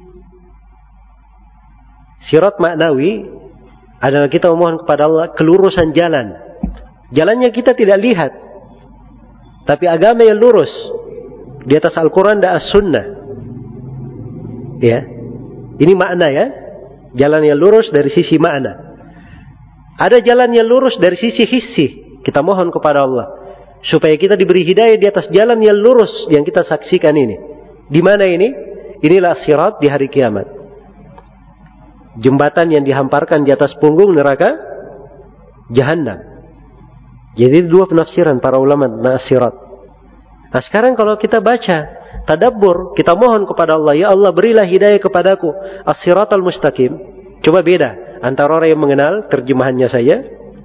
Sirat maknawi adalah kita memohon kepada Allah kelurusan jalan. Jalannya kita tidak lihat, tapi agama yang lurus. di atas Al-Quran dan As-Sunnah. Ya, ini makna ya, jalan yang lurus dari sisi makna. Ada jalan yang lurus dari sisi hissi. Kita mohon kepada Allah supaya kita diberi hidayah di atas jalan yang lurus yang kita saksikan ini. Di mana ini? Inilah sirat di hari kiamat. Jembatan yang dihamparkan di atas punggung neraka Jahannam. Jadi dua penafsiran para ulama tentang sirat. Nah sekarang kalau kita baca, tadabbur, kita mohon kepada Allah, ya Allah berilah hidayah kepadaku as-siratal mustaqim. Coba beda antara orang yang mengenal terjemahannya saja,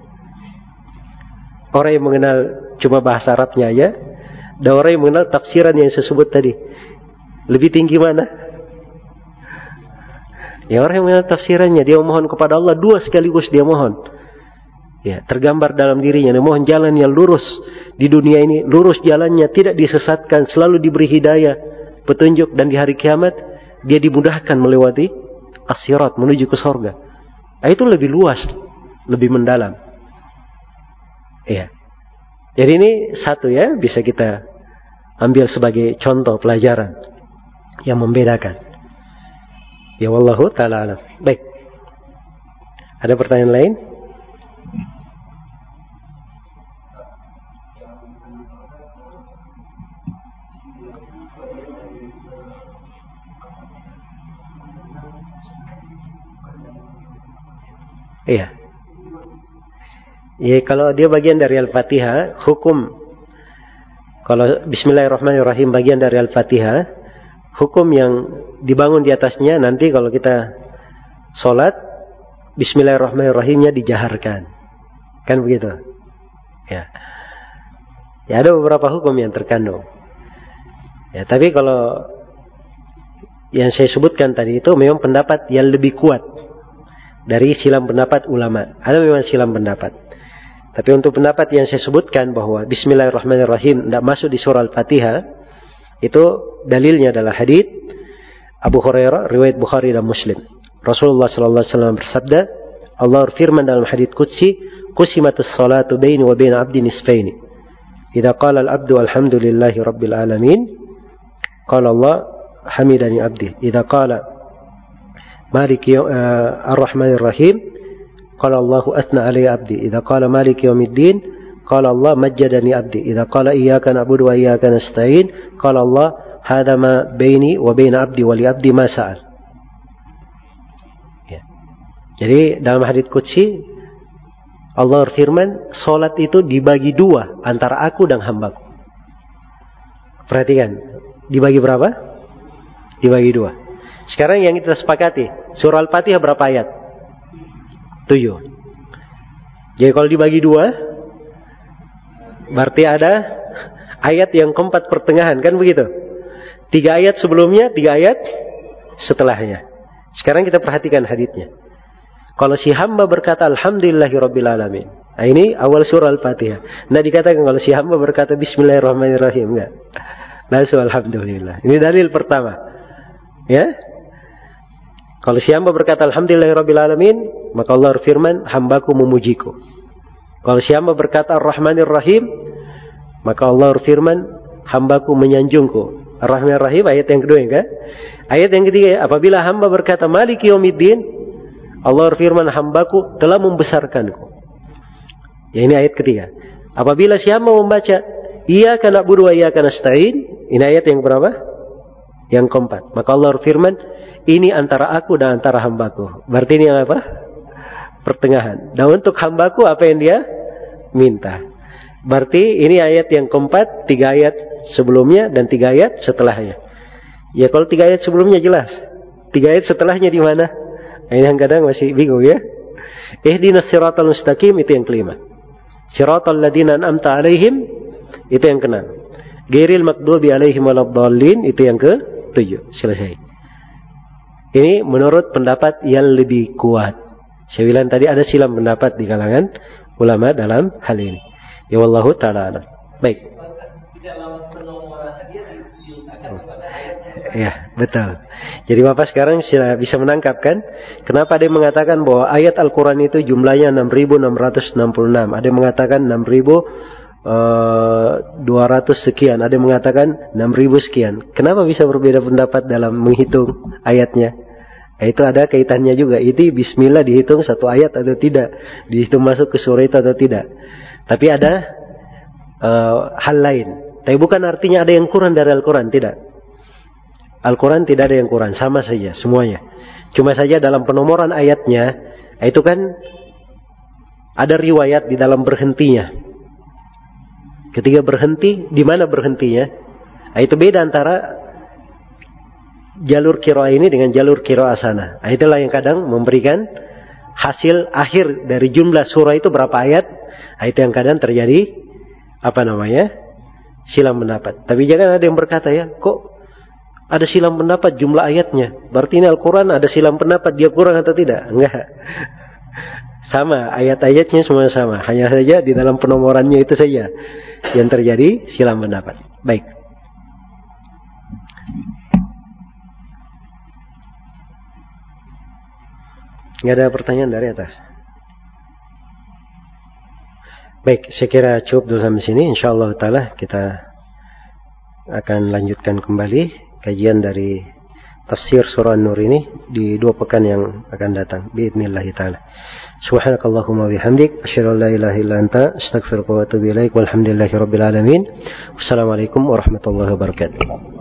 orang yang mengenal cuma bahasa Arabnya ya, dan orang yang mengenal tafsiran yang saya sebut tadi. Lebih tinggi mana? Ya orang yang mengenal tafsirannya, dia mohon kepada Allah dua sekaligus dia mohon. Ya, tergambar dalam dirinya, dia mohon jalan yang lurus di dunia ini, lurus jalannya, tidak disesatkan, selalu diberi hidayah, petunjuk, dan di hari kiamat dia dimudahkan melewati as-sirat menuju ke surga. Nah, itu lebih luas, lebih mendalam. Ya. Jadi ini satu ya, bisa kita ambil sebagai contoh pelajaran yang membedakan. Ya wallahu ta'ala alam. Baik. Ada pertanyaan lain? Iya. Ya, kalau dia bagian dari Al-Fatihah, hukum kalau Bismillahirrahmanirrahim bagian dari Al-Fatihah, hukum yang dibangun di atasnya nanti kalau kita sholat, Bismillahirrahmanirrahimnya dijaharkan, kan begitu? Ya. Ya ada beberapa hukum yang terkandung. Ya, tapi kalau yang saya sebutkan tadi itu memang pendapat yang lebih kuat dari silam pendapat ulama. Ada memang silam pendapat. Tapi untuk pendapat yang saya sebutkan bahwa Bismillahirrahmanirrahim tidak masuk di surah Al-Fatihah, itu dalilnya adalah hadits Abu Hurairah riwayat Bukhari dan Muslim. Rasulullah sallallahu alaihi wasallam bersabda, Allah berfirman dalam hadits qudsi, "Qusimatus salatu baini wa baina 'abdi nisfaini. Idza qala al-'abdu alhamdulillahi rabbil alamin, qala Allah hamidani 'abdi. Idza qala maliki uh, ar-rahmanir rahim, qala Allahu athna alayya 'abdi. Idza qala maliki yaumiddin, qala Allah majjadani 'abdi. Idza qala iyyaka na'budu wa iyyaka nasta'in, qala Allah hadza ma baini wa baina 'abdi wa li 'abdi ma sa'al." Ya. Jadi dalam hadits qudsi Allah berfirman, salat itu dibagi dua antara aku dan hambaku. Perhatikan, dibagi berapa? Dibagi dua. Sekarang yang kita sepakati, surah Al-Fatihah berapa ayat? Tujuh. Jadi kalau dibagi dua, berarti ada ayat yang keempat pertengahan, kan begitu? Tiga ayat sebelumnya, tiga ayat setelahnya. Sekarang kita perhatikan haditsnya. Kalau si hamba berkata alhamdulillahirabbil alamin. Nah, ini awal surah Al-Fatihah. Nah dikatakan kalau si hamba berkata bismillahirrahmanirrahim, enggak. Langsung alhamdulillah. Ini dalil pertama. Ya. Kalau si hamba berkata alhamdulillahirabbil alamin, maka Allah berfirman, hambaku memujiku. Kalau si hamba berkata ar-rahmanirrahim, maka Allah berfirman, hambaku menyanjungku. Ar-rahmanirrahim ayat yang kedua, enggak? Ayat yang ketiga, apabila hamba berkata maliki yaumiddin, Allah berfirman, hambaku telah membesarkanku. Ya, ini ayat ketiga. Apabila si hamba membaca iyyaka na'budu wa iyyaka nasta'in, ini ayat yang berapa? Yang keempat. Maka Allah berfirman, ini antara aku dan antara hambaku. Berarti ini yang apa? Pertengahan. Dan untuk hambaku apa yang dia minta. Berarti ini ayat yang keempat, tiga ayat sebelumnya dan tiga ayat setelahnya. Ya kalau tiga ayat sebelumnya jelas. Tiga ayat setelahnya di mana? Ini yang kadang masih bingung ya. Ihdinas siratal mustaqim itu yang kelima. Siratal ladzina an'amta 'alaihim itu yang keenam. Ghairil maghdubi 'alaihim waladdallin itu yang ketujuh. Selesai. Ini menurut pendapat yang lebih kuat. Saya bilang tadi ada silam pendapat di kalangan ulama dalam hal ini. Ya wallahu ta'ala alam. Baik. Ya, betul. Jadi Bapak sekarang bisa menangkap kan? Kenapa ada yang mengatakan bahwa ayat Al-Quran itu jumlahnya enam ribu enam ratus enam puluh enam. Ada yang mengatakan enam ribu dua dua ratus sekian, ada yang mengatakan enam ribu sekian. Kenapa bisa berbeda pendapat dalam menghitung ayatnya? Itu ada kaitannya juga. Itu bismillah dihitung satu ayat atau tidak, dihitung masuk ke surah itu atau tidak. Tapi ada uh, hal lain. Tapi bukan artinya ada yang kurang dari Al-Quran, tidak. Al-Quran tidak ada yang kurang, sama saja semuanya. Cuma saja dalam penomoran ayatnya, itu kan ada riwayat di dalam berhentinya. Ketika berhenti, di mana berhentinya? Nah, itu beda antara jalur qiraah ini dengan jalur qiraah sana. Nah, itulah yang kadang memberikan hasil akhir dari jumlah surah itu berapa ayat. Nah, itu yang kadang terjadi apa namanya? Silang pendapat. Tapi jangan ada yang berkata, ya, kok ada silang pendapat jumlah ayatnya? Berarti ini Al-Quran ada silang pendapat, dia kurang atau tidak? Enggak. Sama, ayat-ayatnya semua sama. Hanya saja di dalam penomorannya itu saja yang terjadi silang pendapat. Baik. Nggak ada pertanyaan dari atas. Baik, saya kira cukup dulu sampai sini. InsyaAllah ta'ala kita akan lanjutkan kembali kajian dari tafsir surah An-Nur ini di dua pekan yang akan datang. Biidznillah ta'ala. Subhanakallahumma bihamdik asyhadu an la ilaha illa anta astaghfiruka wa atubu ilaik walhamdulillahi rabbil alamin. Wassalamualaikum warahmatullahi wabarakatuh.